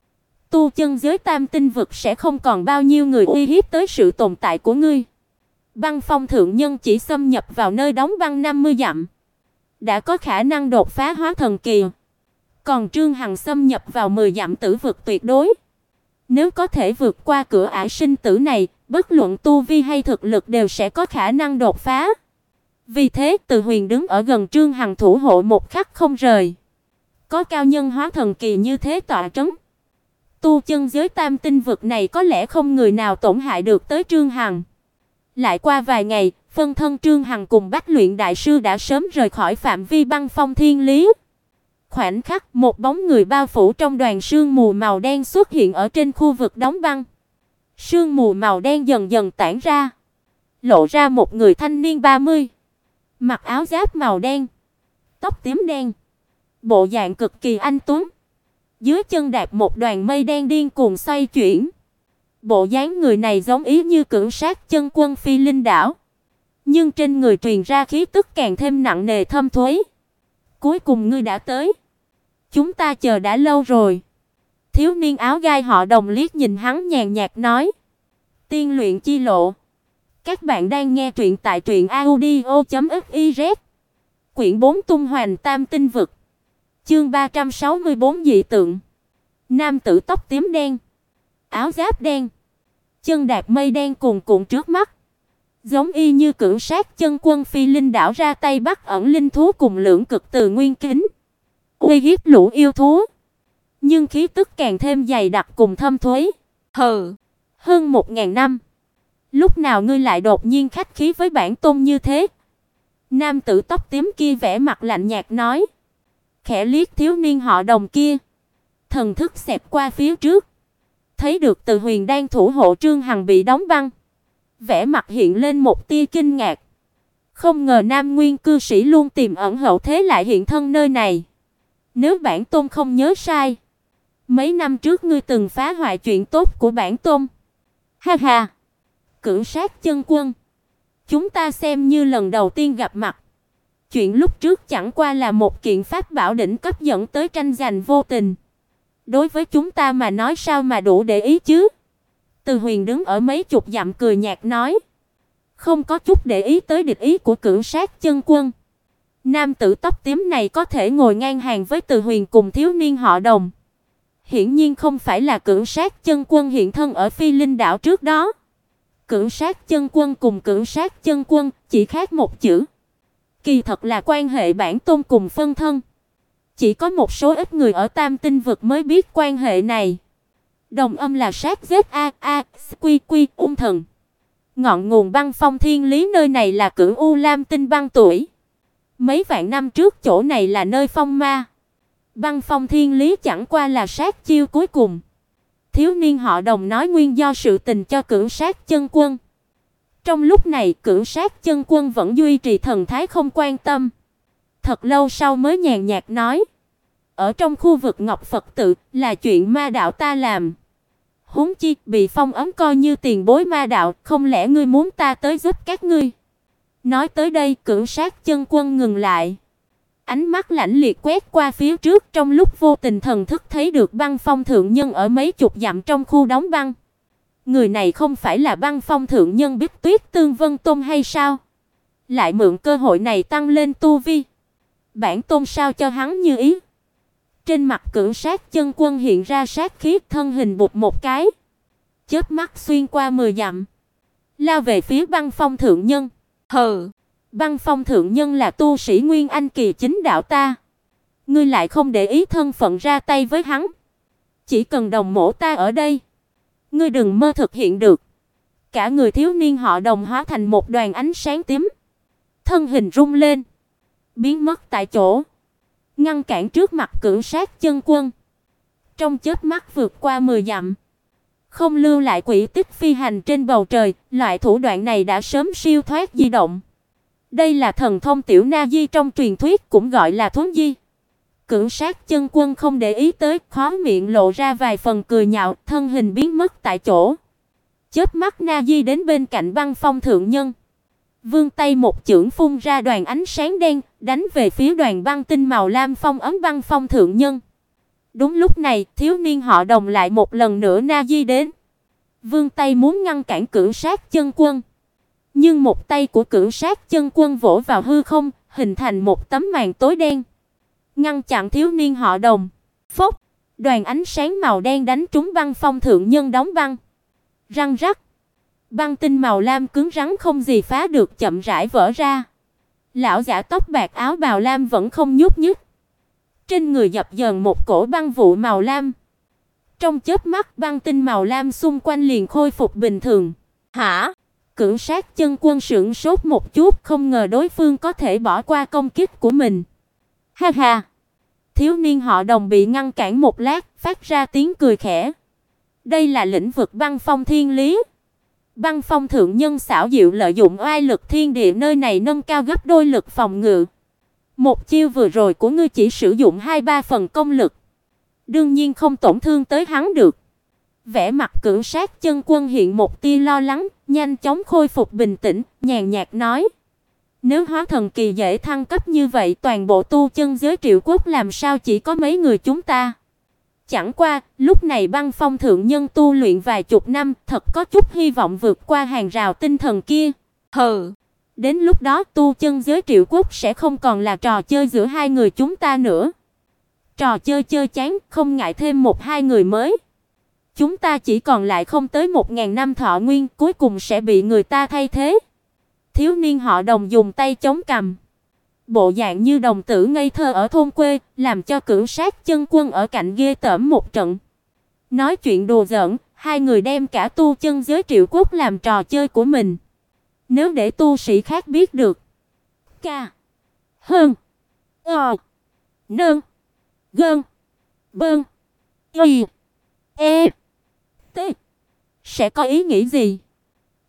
Tu chân giới tam tinh vực sẽ không còn bao nhiêu người uy hiếp tới sự tồn tại của ngươi. Băng Phong thượng nhân chỉ xâm nhập vào nơi đóng băng 50 dặm, đã có khả năng đột phá hóa thần kỳ. Còn Trương Hằng xâm nhập vào 10 dặm tử vực tuyệt đối. Nếu có thể vượt qua cửa ải sinh tử này, bất luận tu vi hay thực lực đều sẽ có khả năng đột phá. Vì thế, Từ Huyền đứng ở gần Trương Hằng thủ hộ một khắc không rời. Có cao nhân hóa thần kỳ như thế tọa trấn, tu chân giới tam tinh vực này có lẽ không người nào tổn hại được tới Trương Hằng. Lại qua vài ngày, phân thân Trương Hằng cùng Bách Luyện đại sư đã sớm rời khỏi phạm vi băng phong thiên lý. Khoảnh khắc, một bóng người bao phủ trong đoàn sương mù màu đen xuất hiện ở trên khu vực đóng băng. Sương mù màu đen dần dần tản ra, lộ ra một người thanh niên 30, mặc áo giáp màu đen, tóc tím đen, bộ dạng cực kỳ anh tuấn. Dưới chân đạp một đoàn mây đen điên cuồng xoay chuyển. Bộ dáng người này giống ý như cưỡng sát chân quân Phi Linh đảo, nhưng trên người truyền ra khí tức càng thêm nặng nề thâm thúy. Cuối cùng ngươi đã tới. Chúng ta chờ đã lâu rồi. Thiếu niên áo gai họ Đồng liếc nhìn hắn nhàn nhạt nói. Tiên luyện chi lộ. Các bạn đang nghe truyện tại truyệnaudio.fiz. Quyển 4 tung hoành tam tinh vực. Chương 364 dị tượng. Nam tử tóc tím đen, áo giáp đen, chân đạp mây đen cuồn cuộn trước mắt, giống y như cưỡng sát chân quân Phi Linh đảo ra tay bắt ẩn linh thú cùng lưỡng cực từ nguyên kính, uy hiếp lũ yêu thú, nhưng khí tức càng thêm dày đặc cùng thâm thúy. Hừ, hơn 1000 năm, lúc nào ngươi lại đột nhiên khách khí với bản tôn như thế? Nam tử tóc tím kia vẻ mặt lạnh nhạt nói, khẽ liếc thiếu niên họ Đồng kia, thần thức xẹt qua phía trước, thấy được Từ Huyền đang thủ hộ Trương Hằng bị đóng băng. Vẻ mặt hiện lên một tia kinh ngạc. Không ngờ Nam Nguyên cư sĩ luôn tiềm ẩn hậu thế lại hiện thân nơi này. Nếu bản tôn không nhớ sai, mấy năm trước ngươi từng phá hoại chuyện tốt của bản tôn. Ha ha. Cửu Sát chân quân, chúng ta xem như lần đầu tiên gặp mặt. Chuyện lúc trước chẳng qua là một kiện pháp bảo đỉnh cấp dẫn tới tranh giành vô tình. Đối với chúng ta mà nói sao mà đủ để ý chứ? Từ Huyền đứng ở mấy chục dặm cười nhạt nói, không có chút để ý tới địch ý của Cửu Sát chân quân. Nam tử tóc tím này có thể ngồi ngang hàng với Từ Huyền cùng thiếu niên họ Đồng. Hiển nhiên không phải là Cửu Sát chân quân hiện thân ở Phi Linh đảo trước đó. Cửu Sát chân quân cùng Cửu Sát chân quân chỉ khác một chữ. Kỳ thật là quan hệ bản tôn cùng phân thân. Chỉ có một số ít người ở Tam Tinh vực mới biết quan hệ này. Đồng âm là sát giết quy quy thần. Ngọn nguồn băng phong thiên lý nơi này là Cửu U Lam Tinh băng tuổi. Mấy vạn năm trước chỗ này là nơi phong ma. Băng phong thiên lý chẳng qua là sát chiêu cuối cùng. Thiếu niên họ Đồng nói nguyên do sự tình cho Cửu Sát chân quân. Trong lúc này, Cửu Sát chân quân vẫn duy trì thần thái không quan tâm. Thật lâu sau mới nhàn nhạt nói, ở trong khu vực Ngọc Phật tự là chuyện ma đạo ta làm. Huống chi bị phong ấn coi như tiền bối ma đạo, không lẽ ngươi muốn ta tới giúp các ngươi? Nói tới đây, Cửu Sát chân quân ngừng lại. Ánh mắt lạnh liệt quét qua phía trước, trong lúc vô tình thần thức thấy được Băng Phong thượng nhân ở mấy chục dặm trong khu đóng băng. Người này không phải là Băng Phong thượng nhân Bích Tuyết Tương Vân Tôn hay sao? Lại mượn cơ hội này tăng lên tu vi. Bản tôn sao cho hắn như ý. Trên mặt Cửu Sát chân quân hiện ra sát khí, thân hình bụt một cái, chớp mắt xuyên qua 10 dặm, lao về phía Băng Phong thượng nhân. Hừ, Băng Phong thượng nhân là tu sĩ Nguyên Anh kỳ chính đạo ta, ngươi lại không để ý thân phận ra tay với hắn. Chỉ cần đồng mổ ta ở đây, ngươi đừng mơ thực hiện được. Cả người thiếu niên họ Đồng hóa thành một đoàn ánh sáng tím, thân hình rung lên, biến mất tại chỗ, ngăn cản trước mặt Cửu Sát chân quân. Trong chớp mắt vượt qua 10 dặm, không lưu lại quỹ tích phi hành trên bầu trời, loại thủ đoạn này đã sớm siêu thoát di động. Đây là thần thông tiểu na di trong truyền thuyết, cũng gọi là thuấn di. Cửu Sát chân quân không để ý tới, khóe miệng lộ ra vài phần cười nhạo, thân hình biến mất tại chỗ. Chớp mắt na di đến bên cạnh Băng Phong thượng nhân, vươn tay một chưởng phun ra đoàn ánh sáng đen, đánh về phía đoàn băng tinh màu lam phong ấn Băng Phong thượng nhân. Đúng lúc này, thiếu niên họ Đồng lại một lần nữa na di đến, vươn tay muốn ngăn cản Cửu Sát chân quân. Nhưng một tay của Cửu Sát chân quân vỗ vào hư không, hình thành một tấm màn tối đen, ngăn chặn thiếu niên họ Đồng. Phốc, đoàn ánh sáng màu đen đánh trúng Băng Phong thượng nhân đóng băng. Răng rắc, băng tinh màu lam cứng rắn không gì phá được chậm rãi vỡ ra. Lão giả tóc bạc áo bào lam vẫn không nhúc nhích. Trên người dập dờn một cổ băng vụ màu lam. Trong chớp mắt, băng tinh màu lam xung quanh liền khôi phục bình thường. Hả? Cửu Sát chân quân sững sốt một chút, không ngờ đối phương có thể bỏ qua công kích của mình. Ha ha. Thiếu niên họ Đồng bị ngăn cản một lát, phát ra tiếng cười khẽ. Đây là lĩnh vực băng phong thiên lý. Băng Phong thượng nhân xảo diệu lợi dụng oai lực thiên địa nơi này nâng cao gấp đôi lực phòng ngự. Một chiêu vừa rồi của ngươi chỉ sử dụng 2-3 phần công lực, đương nhiên không tổn thương tới hắn được. Vẻ mặt Cửu Sát chân quân hiện một tia lo lắng, nhanh chóng khôi phục bình tĩnh, nhàn nhạt nói: nếu hóa thần kỳ dễ thăng cấp như vậy, toàn bộ tu chân giới Triệu Quốc làm sao chỉ có mấy người chúng ta? Chẳng qua, lúc này Băng Phong thượng nhân tu luyện vài chục năm, thật có chút hy vọng vượt qua hàng rào tinh thần kia. Hừ, đến lúc đó tu chân giới Triệu Quốc sẽ không còn là trò chơi giữa hai người chúng ta nữa. Trò chơi chơi chán, không ngại thêm 1-2 người mới. Chúng ta chỉ còn lại không tới 1000 năm thọ nguyên, cuối cùng sẽ bị người ta thay thế. Thiếu niên họ Đồng dùng tay chống cằm, bộ dạng như đồng tử ngây thơ ở thôn quê, làm cho Cửu Sát chân quân ở cạnh ghê tởm một trận. Nói chuyện đùa giỡn, hai người đem cả tu chân giới Triệu Quốc làm trò chơi của mình. Nếu để tu sĩ khác biết được, ca hơn nương gơn bơn y e t sẽ có ý nghĩ gì?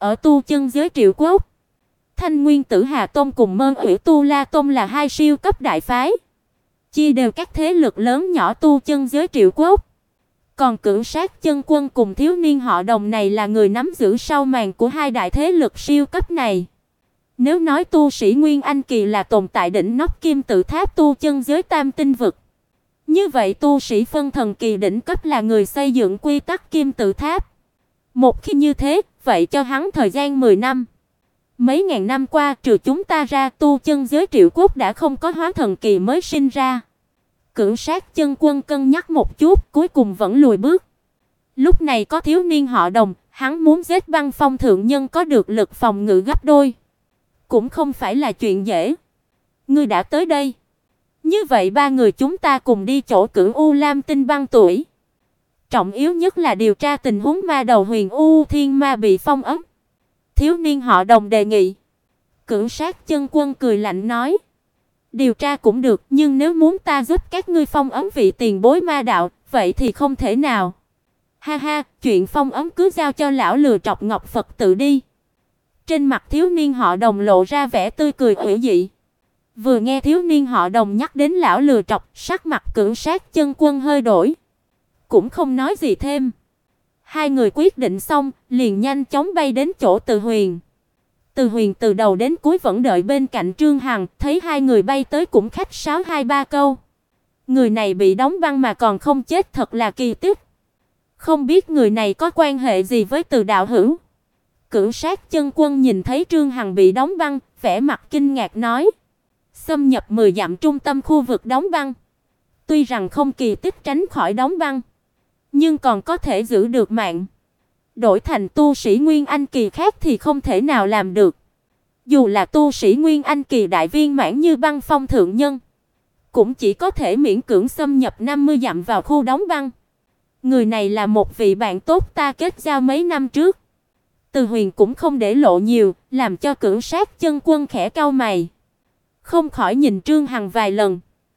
Ở tu chân giới Triệu Quốc, Thanh Nguyên Tử Hà Tông cùng Mơ Ủy Tu La Tông là hai siêu cấp đại phái, chia đều các thế lực lớn nhỏ tu chân giới Triệu Quốc. Còn Cửu Sát Chân Quân cùng thiếu niên họ Đồng này là người nắm giữ sau màn của hai đại thế lực siêu cấp này. Nếu nói tu sĩ Nguyên Anh kỳ là tồn tại đỉnh nóc kim tự tháp tu chân giới tam tinh vực, như vậy tu sĩ phân thần kỳ đỉnh cấp là người xây dựng quy tắc kim tự tháp. Một khi như thế, vậy cho hắn thời gian 10 năm. Mấy ngàn năm qua, trừ chúng ta ra, tu chân giới Triệu Quốc đã không có hóa thần kỳ mới sinh ra. Cửu Sát Chân Quân cân nhắc một chút, cuối cùng vẫn lùi bước. Lúc này có thiếu niên họ Đồng, hắn muốn giết Băng Phong thượng nhân có được lực phòng ngự gấp đôi, cũng không phải là chuyện dễ. Ngươi đã tới đây, như vậy ba người chúng ta cùng đi chỗ Cửu U Lam Tinh băng tuổi. Trọng yếu nhất là điều tra tình huống ma đầu Huyền U Thiên Ma bị phong ấn. Thiếu niên họ Đồng đề nghị. Cửu Sát Chân Quân cười lạnh nói: điều tra cũng được, nhưng nếu muốn ta giúp các ngươi phong ấn vị tiền bối ma đạo, vậy thì không thể nào. Ha ha, chuyện phong ấn cứ giao cho lão lừa trọc Ngọc Phật tự đi. Trên mặt thiếu niên họ Đồng lộ ra vẻ tươi cười ủy dị. Vừa nghe thiếu niên họ Đồng nhắc đến lão lừa trọc, sắc mặt Cửu Sát Chân Quân hơi đổi, cũng không nói gì thêm. Hai người quyết định xong, liền nhanh chóng bay đến chỗ Từ Huyền. Từ Huyền từ đầu đến cuối vẫn đợi bên cạnh Trương Hằng, thấy hai người bay tới cũng khách sáo 2-3 câu. Người này bị đóng băng mà còn không chết thật là kỳ tích. Không biết người này có quan hệ gì với Từ đạo hữu? Cửu Sát Chân Quân nhìn thấy Trương Hằng bị đóng băng, vẻ mặt kinh ngạc nói: xâm nhập 10 dặm trung tâm khu vực đóng băng, tuy rằng không kỳ tích tránh khỏi đóng băng, nhưng còn có thể giữ được mạng. Đổi thành tu sĩ Nguyên Anh kỳ khác thì không thể nào làm được. Dù là tu sĩ Nguyên Anh kỳ đại viên mãn như Băng Phong thượng nhân, cũng chỉ có thể miễn cưỡng xâm nhập 50 dặm vào khu đóng băng. Người này là một vị bạn tốt ta kết giao mấy năm trước. Từ Huyền cũng không để lộ nhiều, làm cho Cửu Sát Chân Quân khẽ cau mày, không khỏi nhìn Trương Hằng vài lần.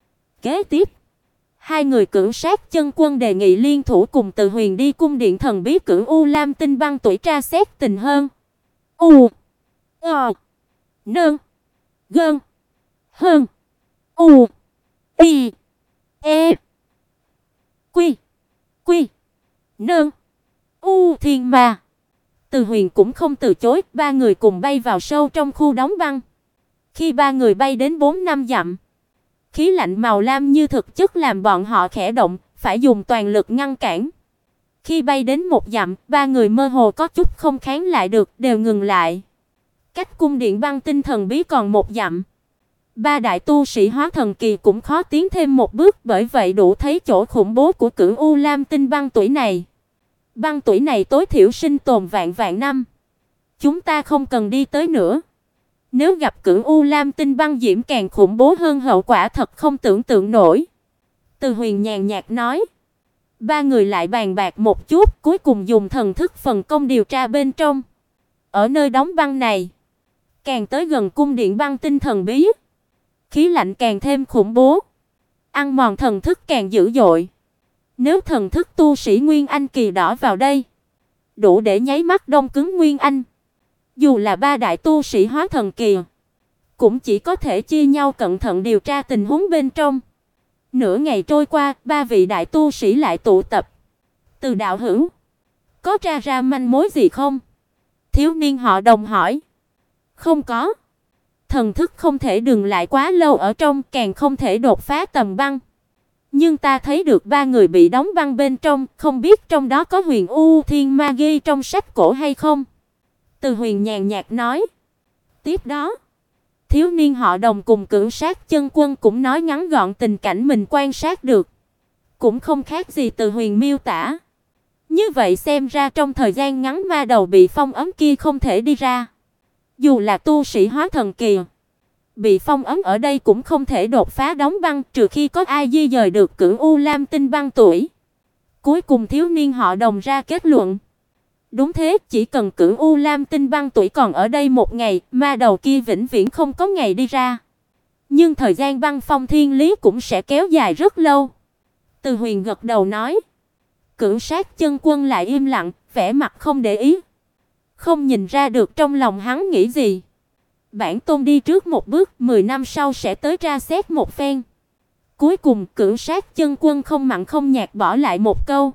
Kế tiếp, hai người Cửu Sát Chân Quân đề nghị liên thủ cùng Từ Huyền đi cung điện thần bí Cửu U Lam Tinh băng tuổi tra xét tình hơn. U Ờ Nương Gơn Hơn U Y E Quy Quy Nương U Thiên Ma. Từ Huyền cũng không từ chối, ba người cùng bay vào sâu trong khu đóng băng. Khi ba người bay đến 4-5 dặm, khí lạnh màu lam như thực chất làm bọn họ khẽ động, phải dùng toàn lực ngăn cản. Khi bay đến 1 dặm, ba người mơ hồ có chút không kháng lại được, đều ngừng lại. Cách cung điện băng tinh thần bí còn 1 dặm. Ba đại tu sĩ hóa thần kỳ cũng khó tiến thêm một bước, bởi vậy đủ thấy chỗ khủng bố của Cửu U Lam Tinh băng tuổi này. Băng tuổi này tối thiểu sinh tồn vạn vạn năm. Chúng ta không cần đi tới nữa. Nếu gặp Cửu U Lam Tinh băng diễm càng khủng bố hơn, hậu quả thật không tưởng tượng nổi. Từ Huyền nhàn nhạt nói. Ba người lại bàn bạc một chút, cuối cùng dùng thần thức phần công điều tra bên trong. Ở nơi đóng băng này, càng tới gần cung điện băng tinh thần bí, khí lạnh càng thêm khủng bố, ăn mòn thần thức càng dữ dội. Nếu thần thức tu sĩ Nguyên Anh kỳ đỏ vào đây, đủ để nháy mắt đông cứng Nguyên Anh. Dù là ba đại tu sĩ hóa thần kỳ, cũng chỉ có thể chia nhau cẩn thận điều tra tình huống bên trong. Nửa ngày trôi qua, ba vị đại tu sĩ lại tụ tập. Từ đạo hữu, có tra ra manh mối gì không? Thiếu niên họ Đồng hỏi. Không có. Thần thức không thể dừng lại quá lâu ở trong, càng không thể đột phá tầng băng. Nhưng ta thấy được ba người bị đóng băng bên trong, không biết trong đó có Huyền U Thiên Ma ghi trong sách cổ hay không? Từ Huyền nhàn nhạt nói. Tiếp đó, thiếu niên họ Đồng cùng Cửu Sát Chân Quân cũng nói ngắn gọn tình cảnh mình quan sát được, cũng không khác gì Từ Huyền miêu tả. Như vậy xem ra trong thời gian ngắn ma đầu bị phong ấn kia không thể đi ra. Dù là tu sĩ hóa thần kỳ, bị phong ấn ở đây cũng không thể đột phá đóng băng, trừ khi có ai di dời được Cửu U Lam Tinh băng tuổi. Cuối cùng thiếu niên họ Đồng ra kết luận. Đúng thế, chỉ cần Cửu U Lam Tinh băng tuổi còn ở đây 1 ngày, ma đầu kia vĩnh viễn không có ngày đi ra. Nhưng thời gian băng phong thiên lý cũng sẽ kéo dài rất lâu. Từ Huyền gật đầu nói. Cửu Sát Chân Quân lại im lặng, vẻ mặt không để ý. không nhìn ra được trong lòng hắn nghĩ gì. Bản tôn đi trước một bước, 10 năm sau sẽ tới tra xét một phen. Cuối cùng, Cửu Sát Chân Quân không mặn không nhạt bỏ lại một câu.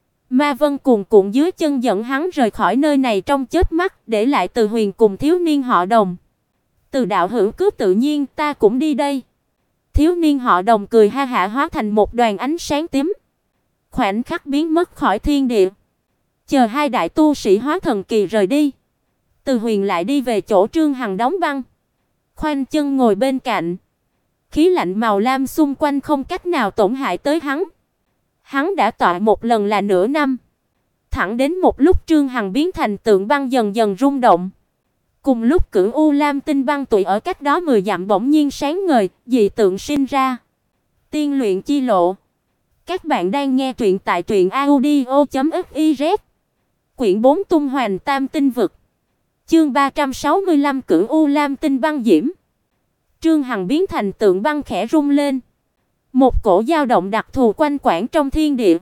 Ma vân cuồn cuộn dưới chân dẫn hắn rời khỏi nơi này trong chớp mắt, để lại Từ Huyền cùng thiếu niên họ Đồng. Từ đạo hữu cứ tự nhiên, ta cũng đi đây. Thiếu niên họ Đồng cười ha hả hóa thành một đoàn ánh sáng tím, khoảnh khắc biến mất khỏi thiên địa. Chờ hai đại tu sĩ hóa thần kỳ rời đi, Từ Huyền lại đi về chỗ Trương Hằng đóng băng, khoanh chân ngồi bên cạnh. Khí lạnh màu lam xung quanh không cách nào tổn hại tới hắn. Hắn đã tọa một lần là nửa năm, thẳng đến một lúc Trương Hằng biến thành tượng băng dần dần rung động. Cùng lúc Cửu U Lam Tinh băng tụy ở cách đó 10 dặm bỗng nhiên sáng ngời, dị tượng sinh ra. Tiên luyện chi lộ. Các bạn đang nghe truyện tại truyệnaudio.fiz. Quyển 4 Tung Hoành Tam Tinh Vực. Chương 365 Cửu U Lam Tinh băng diễm. Trương Hằng biến thành tượng băng khẽ rung lên. Một cổ dao động đặc thù quanh quẩn trong thiên địa.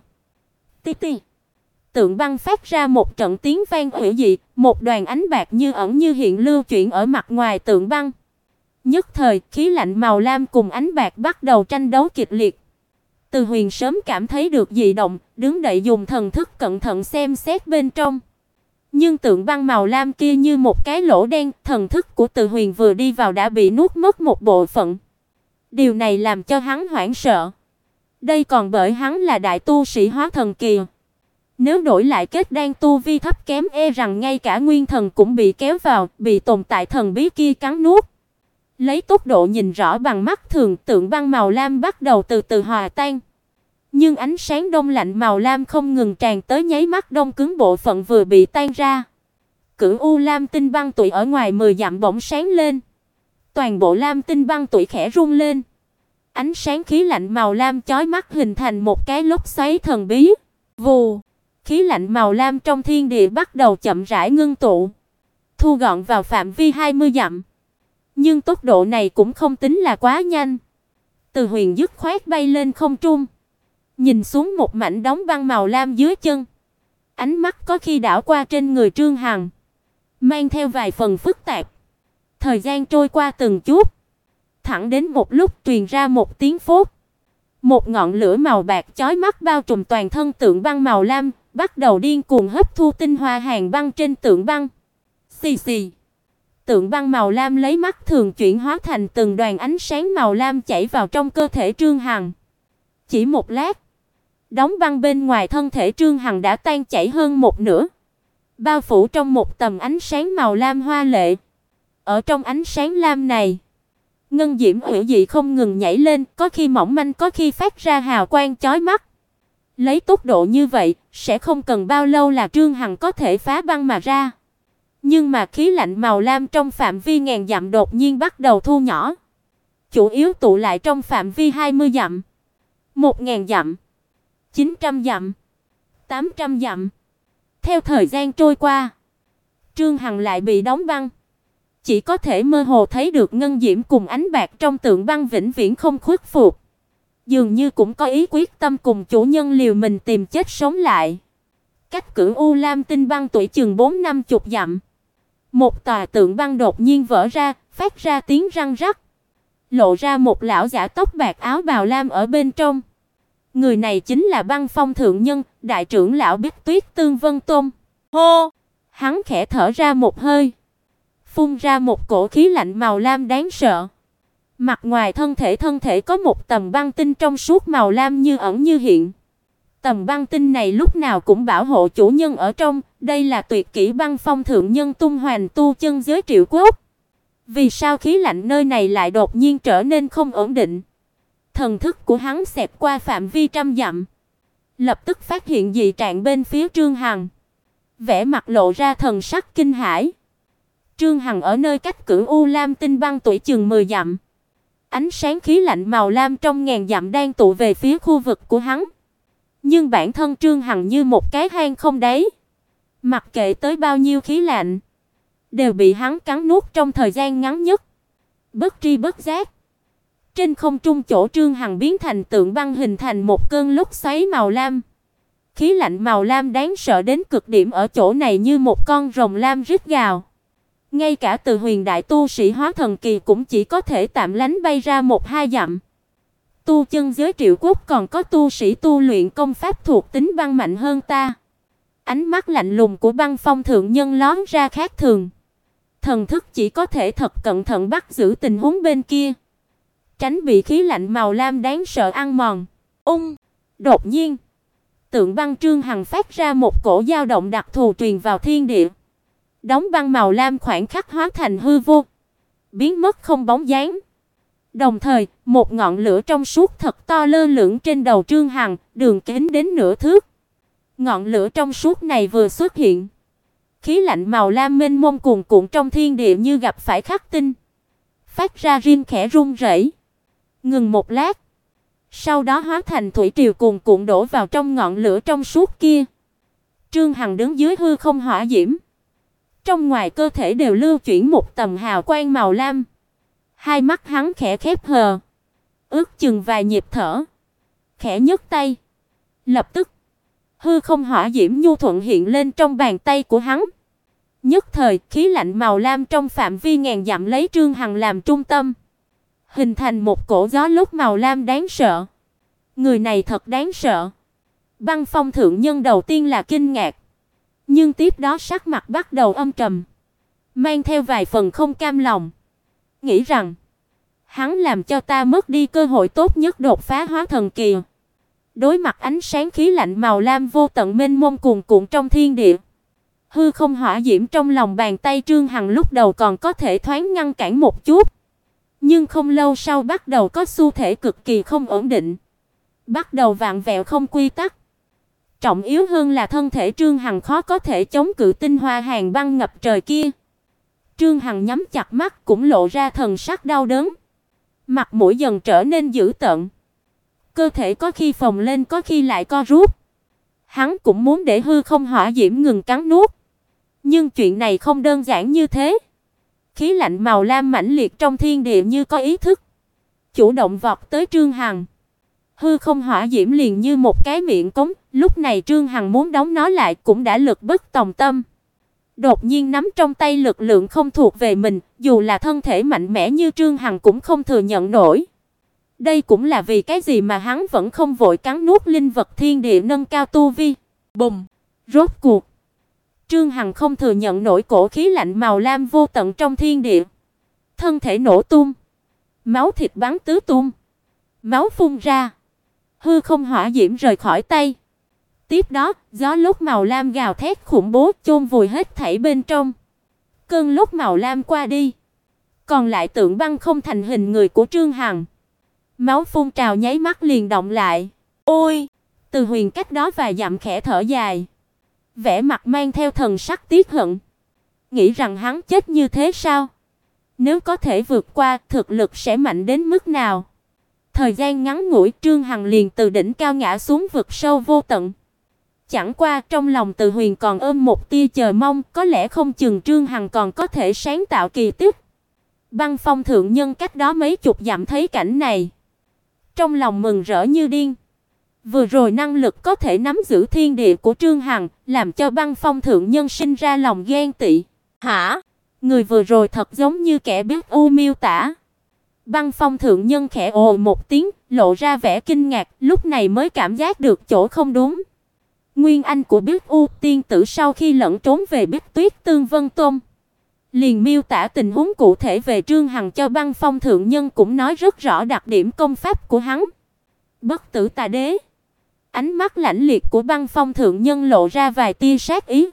Ti ti. Tượng băng phát ra một trận tiếng vang hủy dị, một đoàn ánh bạc như ẩn như hiện lưu chuyển ở mặt ngoài tượng băng. Nhất thời, khí lạnh màu lam cùng ánh bạc bắt đầu tranh đấu kịch liệt. Từ Huyền sớm cảm thấy được dị động, đứng dậy dùng thần thức cẩn thận xem xét bên trong. Nhưng tượng băng màu lam kia như một cái lỗ đen, thần thức của Từ Huyền vừa đi vào đã bị nuốt mất một bộ phận. Điều này làm cho hắn hoảng sợ. Đây còn bởi hắn là đại tu sĩ hóa thần kỳ. Nếu đổi lại kết đan tu vi thấp kém rằng ngay cả nguyên thần cũng bị kéo vào, bị tồn tại thần bí kia cắn nuốt. Lấy tốc độ nhìn rõ bằng mắt thường, tượng băng màu lam bắt đầu từ từ hòa tan. Nhưng ánh sáng đông lạnh màu lam không ngừng tràn tới nháy mắt đông cứng bộ phận vừa bị tan ra. Cửu U Lam Tinh băng tụy ở ngoài 10 dặm bỗng sáng lên. Toàn bộ Lam Tinh băng tụy khẽ rung lên. Ánh sáng khí lạnh màu lam chói mắt hình thành một cái lốc xoáy thần bí. Vù, khí lạnh màu lam trong thiên địa bắt đầu chậm rãi ngưng tụ, thu gọn vào phạm vi 20 dặm. Nhưng tốc độ này cũng không tính là quá nhanh. Từ Huyền dứt khoát bay lên không trung, nhìn xuống một mảnh đóng băng màu lam dưới chân. Ánh mắt có khi đảo qua trên người Trương Hằng, mang theo vài phần phức tạp. Thời gian trôi qua từng chút, thẳng đến một lúc truyền ra một tiếng phốt. Một ngọn lửa màu bạc chói mắt bao trùm toàn thân tượng băng màu lam, bắt đầu điên cuồng hấp thu tinh hoa hàn băng trên tượng băng. Xì xì. Tượng băng màu lam lấy mắt thường chuyển hóa thành từng đoàn ánh sáng màu lam chảy vào trong cơ thể Trương Hằng. Chỉ một lát, đóng băng bên ngoài thân thể Trương Hằng đã tan chảy hơn một nửa, bao phủ trong một tầm ánh sáng màu lam hoa lệ. Ở trong ánh sáng lam này, ngân diễm hủy dị không ngừng nhảy lên, có khi mỏng manh, có khi phát ra hào quang chói mắt. Lấy tốc độ như vậy, sẽ không cần bao lâu là Trương Hằng có thể phá băng mà ra. Nhưng mà khí lạnh màu lam trong phạm vi ngàn dặm đột nhiên bắt đầu thu nhỏ, chủ yếu tụ lại trong phạm vi 20 dặm, 1000 dặm, 900 dặm, 800 dặm. Theo thời gian trôi qua, Trương Hằng lại bị đóng băng, chỉ có thể mơ hồ thấy được ngân diễm cùng ánh bạc trong tượng băng vĩnh viễn không khuất phục. Dường như cũng có ý quyết tâm cùng chủ nhân liều mình tìm chết sống lại. Cách Cửu U Lam Tinh băng tụy chừng 4-50 dặm, một tòa tượng băng đột nhiên vỡ ra, phát ra tiếng răng rắc, lộ ra một lão giả tóc bạc áo bào lam ở bên trong. Người này chính là Băng Phong thượng nhân, đại trưởng lão Bích Tuyết Tương Vân Tôn. Hô! Hắn khẽ thở ra một hơi, phun ra một cổ khí lạnh màu lam đáng sợ. Mặt ngoài thân thể có một tầng băng tinh trong suốt màu lam như ẩn như hiện. Tầng băng tinh này lúc nào cũng bảo hộ chủ nhân ở trong, đây là tuyệt kỹ Băng Phong thượng nhân tung hoành tu chân giới Triệu Quốc. Vì sao khí lạnh nơi này lại đột nhiên trở nên không ổn định? Thần thức của hắn xẹt qua phạm vi trăm dặm, lập tức phát hiện dị trạng bên phía Trương Hằng, vẻ mặt lộ ra thần sắc kinh hãi. Trương Hằng ở nơi cách Cửu U Lam Tinh băng tụy chừng 10 dặm. Ánh sáng khí lạnh màu lam trong ngàn dặm đang tụ về phía khu vực của hắn. Nhưng bản thân Trương Hằng như một cái hang không đáy, mặc kệ tới bao nhiêu khí lạnh, đều bị hắn cắn nuốt trong thời gian ngắn nhất. Bất tri bất giác, trên không trung chỗ Trương Hằng biến thành tượng băng hình thành một cơn lốc xoáy màu lam. Khí lạnh màu lam đáng sợ đến cực điểm ở chỗ này như một con rồng lam rít gào. Ngay cả Từ Huyền đại tu sĩ hóa thần kỳ cũng chỉ có thể tạm lánh bay ra 1-2 dặm. Tu chân giới Triệu Quốc còn có tu sĩ tu luyện công pháp thuộc tính băng mạnh hơn ta. Ánh mắt lạnh lùng của Băng Phong thượng nhân lóe ra khác thường. Thần thức chỉ có thể thật cẩn thận bắt giữ tình huống bên kia, tránh bị khí lạnh màu lam đáng sợ ăn mòn. Đột nhiên, tượng băng Trương Hằng phát ra một cổ dao động đặc thù truyền vào thiên địa. Đóng băng màu lam khoảnh khắc hóa thành hư vô, biến mất không bóng dáng. Đồng thời, một ngọn lửa trong suốt thật to lơ lửng trên đầu Trương Hằng, đường kính đến nửa thước. Ngọn lửa trong suốt này vừa xuất hiện, khí lạnh màu lam mênh mông cuồn cuộn trong thiên địa như gặp phải khắc tinh, phát ra rin khẽ rung rẩy. Ngừng một lát, sau đó hóa thành thủy triều cuồn cuộn đổ vào trong ngọn lửa trong suốt kia. Trương Hằng đứng dưới hư không hỏa diễm, trong ngoài cơ thể đều lưu chuyển một tầng hào quang màu lam. Hai mắt hắn khẽ khép hờ, ước chừng vài nhịp thở, khẽ nhấc tay, lập tức hư không hỏa diễm nhu thuận hiện lên trong bàn tay của hắn. Nhất thời, khí lạnh màu lam trong phạm vi ngàn dặm lấy Trương Hằng làm trung tâm, hình thành một cổ gió lốc màu lam đáng sợ. Người này thật đáng sợ. Băng Phong thượng nhân đầu tiên là kinh ngạc, nhưng tiếp đó sắc mặt bắt đầu âm trầm, mang theo vài phần không cam lòng, nghĩ rằng hắn làm cho ta mất đi cơ hội tốt nhất đột phá hóa thần kỳ. Đối mặt ánh sáng khí lạnh màu lam vô tận mênh mông cuồn cuộn trong thiên địa, hư không hỏa diễm trong lòng bàn tay Trương Hằng lúc đầu còn có thể thoáng ngăn cản một chút, nhưng không lâu sau bắt đầu có xu thế cực kỳ không ổn định, bắt đầu vặn vẹo không quy tắc. Trọng yếu hơn là thân thể Trương Hằng khó có thể chống cự tinh hoa hàn băng ngập trời kia. Trương Hằng nhắm chặt mắt cũng lộ ra thần sắc đau đớn, mặt mũi dần trở nên dữ tợn, cơ thể có khi phồng lên có khi lại co rút. Hắn cũng muốn để hư không hỏa diễm ngừng cắn nuốt, nhưng chuyện này không đơn giản như thế. Khí lạnh màu lam mãnh liệt trong thiên địa như có ý thức, chủ động vọt tới Trương Hằng. Hư không hỏa diễm liền như một cái miệng cống, lúc này Trương Hằng muốn đóng nó lại cũng đã lực bất tòng tâm. Đột nhiên nắm trong tay lực lượng không thuộc về mình, dù là thân thể mạnh mẽ như Trương Hằng cũng không thừa nhận nổi. Đây cũng là vì cái gì mà hắn vẫn không vội cắn nuốt linh vật thiên địa nâng cao tu vi. Bùng! Rốt cuộc, Trương Hằng không thừa nhận nổi cổ khí lạnh màu lam vô tận trong thiên địa. Thân thể nổ tung, máu thịt bắn tứ tung, máu phun ra, hư không hỏa diễm rời khỏi tay. Tiếp đó, gió lốc màu lam gào thét khủng bố chôn vùi hết thảy bên trong. Cơn lốc màu lam qua đi, còn lại tượng băng không thành hình người của Trương Hằng. Máu phun trào nháy mắt liền động lại. Ôi! Từ Huyền cách đó vài dặm khẽ thở dài, vẻ mặt mang theo thần sắc tiếc hận, nghĩ rằng hắn chết như thế sao? Nếu có thể vượt qua, thực lực sẽ mạnh đến mức nào? Thời gian ngắn ngủi, Trương Hằng liền từ đỉnh cao ngã xuống vực sâu vô tận. Chẳng qua trong lòng Từ Huyền còn ôm một tia chờ mong, có lẽ không chừng Trương Hằng còn có thể sáng tạo kỳ tích. Băng Phong thượng nhân cách đó mấy chục dặm thấy cảnh này, trong lòng mừng rỡ như điên. Vừa rồi năng lực có thể nắm giữ thiên địa của Trương Hằng, làm cho Băng Phong thượng nhân sinh ra lòng ghen tị. Hả? Người vừa rồi thật giống như kẻ biết u miêu tả. Băng Phong thượng nhân khẽ ồ một tiếng, lộ ra vẻ kinh ngạc, lúc này mới cảm giác được chỗ không đúng. Nguyên anh của Biết U tiên tử sau khi lẫn trốn về Biết Tuyết Tương Vân Tôn, liền miêu tả tình huống cụ thể về Trương Hằng cho Băng Phong thượng nhân, cũng nói rất rõ đặc điểm công pháp của hắn. Bất tử tà đế. Ánh mắt lãnh liệt của Băng Phong thượng nhân lộ ra vài tia sát ý.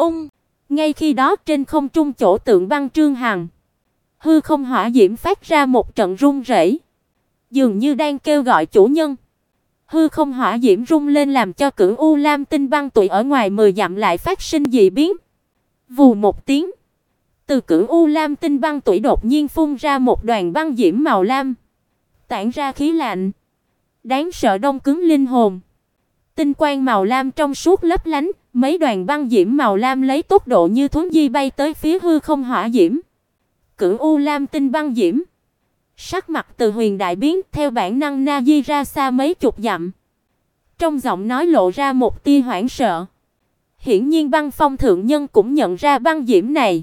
Ngay khi đó trên không trung chỗ tượng băng Trương Hằng, hư không hỏa diễm phát ra một trận rung rẩy, dường như đang kêu gọi chủ nhân. Hư không hỏa diễm rung lên làm cho Cửu U Lam tinh băng tụy ở ngoài 10 dặm lại phát sinh dị biến. Vù một tiếng, từ Cửu U Lam tinh băng tụy đột nhiên phun ra một đoàn băng diễm màu lam, tản ra khí lạnh đáng sợ đông cứng linh hồn. Tinh quang màu lam trong suốt lấp lánh, mấy đoàn băng diễm màu lam lấy tốc độ như thuấn di bay tới phía hư không hỏa diễm. Cửu U Lam tinh băng diễm. Sắc mặt Từ Huyền đại biến, theo bản năng na di ra xa mấy chục dặm. Trong giọng nói lộ ra một tia hoảng sợ. Hiển nhiên Băng Phong thượng nhân cũng nhận ra băng diễm này.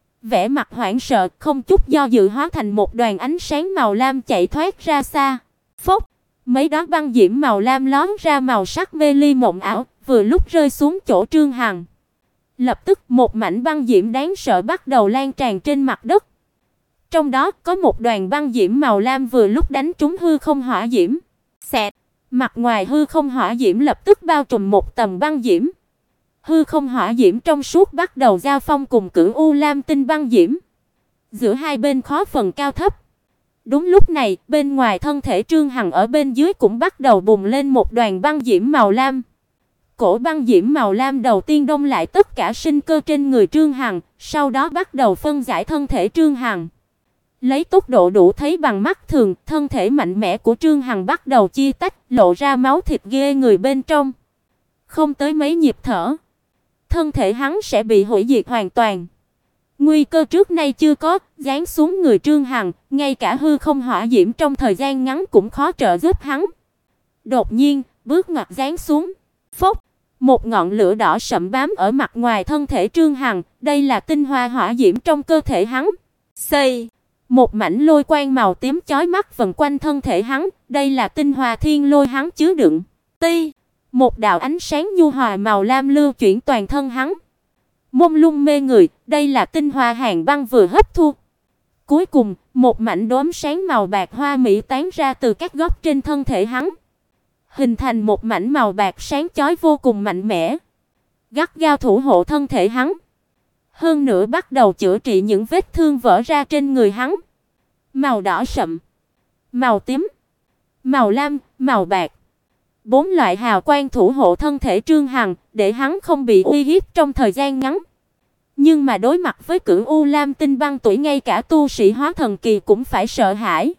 Vẻ mặt hoảng sợ, không chút do dự hóa thành một đoàn ánh sáng màu lam chạy thoát ra xa. Phốc, mấy đó băng diễm màu lam lóe ra màu sắc mê ly mộng ảo, vừa lúc rơi xuống chỗ Trương Hằng. Lập tức một mảnh băng diễm đáng sợ bắt đầu lan tràn trên mặt đất. Trong đó có một đoàn băng diễm màu lam vừa lúc đánh trúng hư không hỏa diễm. Xẹt, mặt ngoài hư không hỏa diễm lập tức bao trùm một tầng băng diễm. Hư không hỏa diễm trong suốt bắt đầu giao phong cùng Cửu U Lam tinh băng diễm. Giữa hai bên khó phần cao thấp. Đúng lúc này, bên ngoài thân thể Trương Hằng ở bên dưới cũng bắt đầu bùng lên một đoàn băng diễm màu lam. Cổ băng diễm màu lam đầu tiên đông lại tất cả sinh cơ trên người Trương Hằng, sau đó bắt đầu phân giải thân thể Trương Hằng. Lấy tốc độ đủ thấy bằng mắt thường, thân thể mạnh mẽ của Trương Hằng bắt đầu chia tách, lộ ra máu thịt ghê người bên trong. Không tới mấy nhịp thở, thân thể hắn sẽ bị hủy diệt hoàn toàn. Nguy cơ trước nay chưa có, giáng xuống người Trương Hằng, ngay cả hư không hỏa diễm trong thời gian ngắn cũng khó trợ giúp hắn. Đột nhiên, bước ngoặt giáng xuống. Phốc, một ngọn lửa đỏ sẫm bám ở mặt ngoài thân thể Trương Hằng, đây là tinh hoa hỏa diễm trong cơ thể hắn. Xây, một mảnh lôi quang màu tím chói mắt vần quanh thân thể hắn, đây là tinh hoa thiên lôi hắn chứa đựng. Ti, một đạo ánh sáng nhu hòa màu lam lưu chuyển toàn thân hắn. Mông lung mê người, đây là tinh hoa hàn băng vừa hấp thu. Cuối cùng, một mảnh đốm sáng màu bạc hoa mỹ tán ra từ các góc trên thân thể hắn, hình thành một mảnh màu bạc sáng chói vô cùng mạnh mẽ, gắt gao thủ hộ thân thể hắn. Hơn nữa bắt đầu chữa trị những vết thương vỡ ra trên người hắn. Màu đỏ sậm, màu tím, màu lam, màu bạc. 4 loại hào quang thủ hộ thân thể Trương Hằng, để hắn không bị uy hiếp trong thời gian ngắn. Nhưng mà đối mặt với Cửu U Lam tinh băng tuổi ngay cả tu sĩ hóa thần kỳ cũng phải sợ hãi.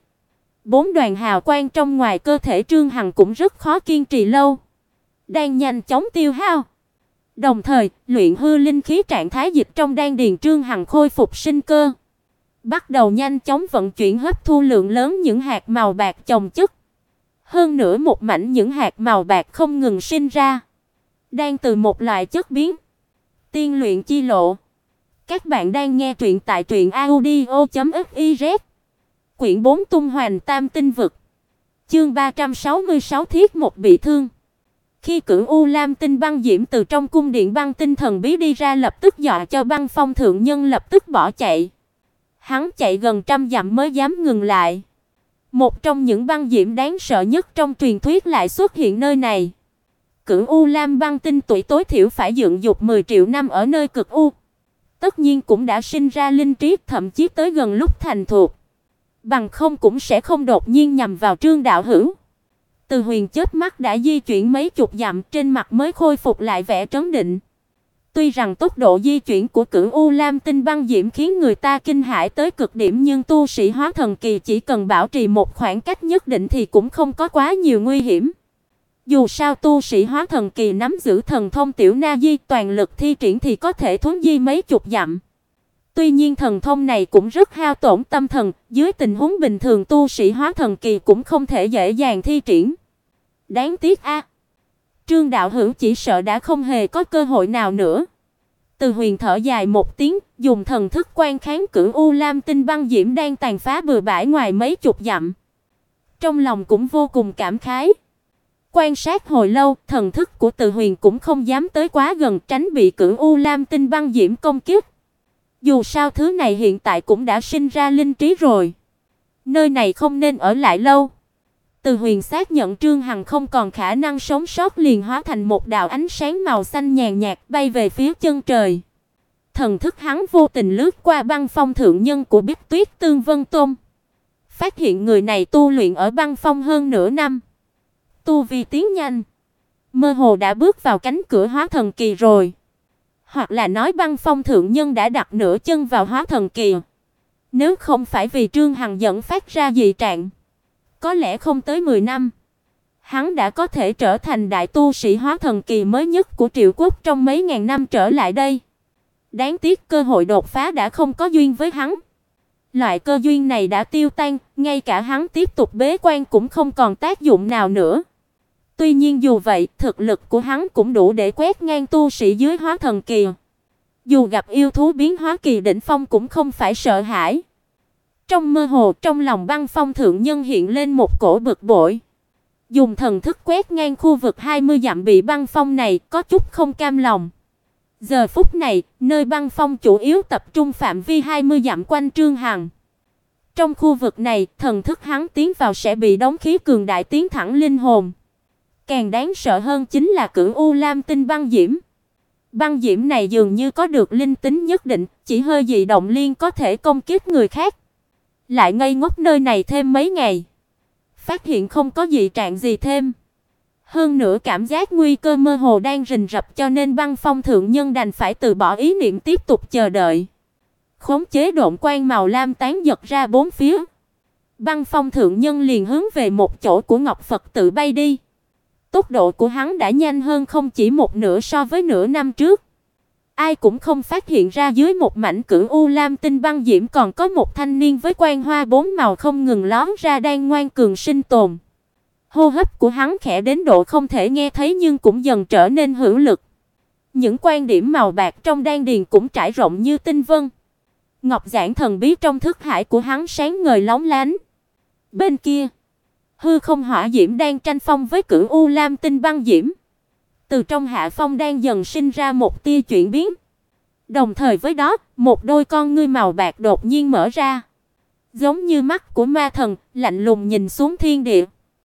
4 đoàn hào quang trong ngoài cơ thể Trương Hằng cũng rất khó kiên trì lâu, đang nhanh chóng tiêu hao. Đồng thời, luyện hư linh khí trạng thái dịch trong đan điền Trương Hằng khôi phục sinh cơ, bắt đầu nhanh chóng vận chuyển hấp thu lượng lớn những hạt màu bạc chồng chất. Hơn nữa một mảnh những hạt màu bạc không ngừng sinh ra, đang từ một loại chất biến. Tiên luyện chi lộ. Các bạn đang nghe truyện tại truyệnaudio.fiz. Quyển 4 Tung Hoành Tam Tinh Vực. Chương 366 Thiết một bị thương. Khi Cửu U Lam tinh băng diễm từ trong cung điện băng tinh thần bí đi ra, lập tức dọa cho Băng Phong thượng nhân lập tức bỏ chạy. Hắn chạy gần trăm dặm mới dám ngừng lại. Một trong những băng diễm đáng sợ nhất trong truyền thuyết lại xuất hiện nơi này. Cửu U Lam băng tinh tuổi tối thiểu phải dựng dục 10 triệu năm ở nơi cực u. Tất nhiên cũng đã sinh ra linh trí, thậm chí tới gần lúc thành thục. Bằng không cũng sẽ không đột nhiên nhằm vào Trương đạo hữu. Từ Huyền chớp mắt đã di chuyển mấy chục dặm, trên mặt mới khôi phục lại vẻ trấn định. Tuy rằng tốc độ di chuyển của Cửu U Lam tinh băng diễm khiến người ta kinh hãi tới cực điểm, nhưng tu sĩ hóa thần kỳ chỉ cần bảo trì một khoảng cách nhất định thì cũng không có quá nhiều nguy hiểm. Dù sao tu sĩ hóa thần kỳ nắm giữ thần thông tiểu na di, toàn lực thi triển thì có thể thuấn di mấy chục dặm. Tuy nhiên thần thông này cũng rất hao tổn tâm thần, dưới tình huống bình thường tu sĩ hóa thần kỳ cũng không thể dễ dàng thi triển. Đáng tiếc a. Trương đạo hữu chỉ sợ đã không hề có cơ hội nào nữa. Từ Huyền thở dài một tiếng, dùng thần thức quan kháng Cửu U Lam tinh băng diễm đang tàn phá bừa bãi ngoài mấy chục dặm. Trong lòng cũng vô cùng cảm khái. Quan sát hồi lâu, thần thức của Từ Huyền cũng không dám tới quá gần, tránh bị Cửu U Lam tinh băng diễm công kích. Dù sao thứ này hiện tại cũng đã sinh ra linh trí rồi. Nơi này không nên ở lại lâu. Từ Huyền xác nhận Trương Hằng không còn khả năng sống sót, liền hóa thành một đạo ánh sáng màu xanh nhàn nhạt bay về phía chân trời. Thần thức hắn vô tình lướt qua Băng Phong thượng nhân của Bích Tuyết Tương Vân Tôn, phát hiện người này tu luyện ở Băng Phong hơn nửa năm, tu vi tiến nhanh, mơ hồ đã bước vào cánh cửa hóa thần kỳ rồi. Hoặc là nói Băng Phong thượng nhân đã đặt nửa chân vào hóa thần kỳ. Nếu không phải vì Trương Hằng dẫn phát ra dị trạng, có lẽ không tới 10 năm, hắn đã có thể trở thành đại tu sĩ hóa thần kỳ mới nhất của Triệu Quốc trong mấy ngàn năm trở lại đây. Đáng tiếc cơ hội đột phá đã không có duyên với hắn. Loại cơ duyên này đã tiêu tan, ngay cả hắn tiếp tục bế quan cũng không còn tác dụng nào nữa. Tuy nhiên dù vậy, thực lực của hắn cũng đủ để quét ngang tu sĩ dưới hóa thần kỳ. Dù gặp yêu thú biến hóa kỳ đỉnh phong cũng không phải sợ hãi. Trong mơ hồ, trong lòng Băng Phong thượng nhân hiện lên một cổ bực bội. Dùng thần thức quét ngang khu vực 20 dặm bị băng phong này, có chút không cam lòng. Giờ phút này, nơi băng phong chủ yếu tập trung phạm vi 20 dặm quanh Trương Hằng. Trong khu vực này, thần thức hắn tiến vào sẽ bị đóng khí cường đại tiến thẳng linh hồn. Càng đáng sợ hơn chính là Cửu U Lam Tinh băng diễm. Băng diễm này dường như có được linh tính nhất định, chỉ hơi dị động liền có thể công kích người khác. Lại ngây ngốc nơi này thêm mấy ngày, phát hiện không có dị trạng gì thêm. Hơn nữa cảm giác nguy cơ mơ hồ đang rình rập cho nên Băng Phong thượng nhân đành phải từ bỏ ý niệm tiếp tục chờ đợi. Khống chế độn quang màu lam tán giật ra bốn phía. Băng Phong thượng nhân liền hướng về một chỗ của Ngọc Phật tự bay đi. Tốc độ của hắn đã nhanh hơn không chỉ một nửa so với nửa năm trước. Ai cũng không phát hiện ra dưới một mảnh Cửu U Lam Tinh băng diễm còn có một thanh niên với quang hoa bốn màu không ngừng lóe ra đang ngoan cường sinh tồn. Hô hấp của hắn khẽ đến độ không thể nghe thấy nhưng cũng dần trở nên hữu lực. Những quan điểm màu bạc trong đan điền cũng trải rộng như tinh vân. Ngọc giản thần bí trong thức hải của hắn sáng ngời lóng lánh. Bên kia, hư không hỏa diễm đang tranh phong với Cửu U Lam Tinh băng diễm. Từ trong hạ phong đang dần sinh ra một tia chuyển biến. Đồng thời với đó, một đôi con ngươi màu bạc đột nhiên mở ra, giống như mắt của ma thần, lạnh lùng nhìn xuống thiên địa.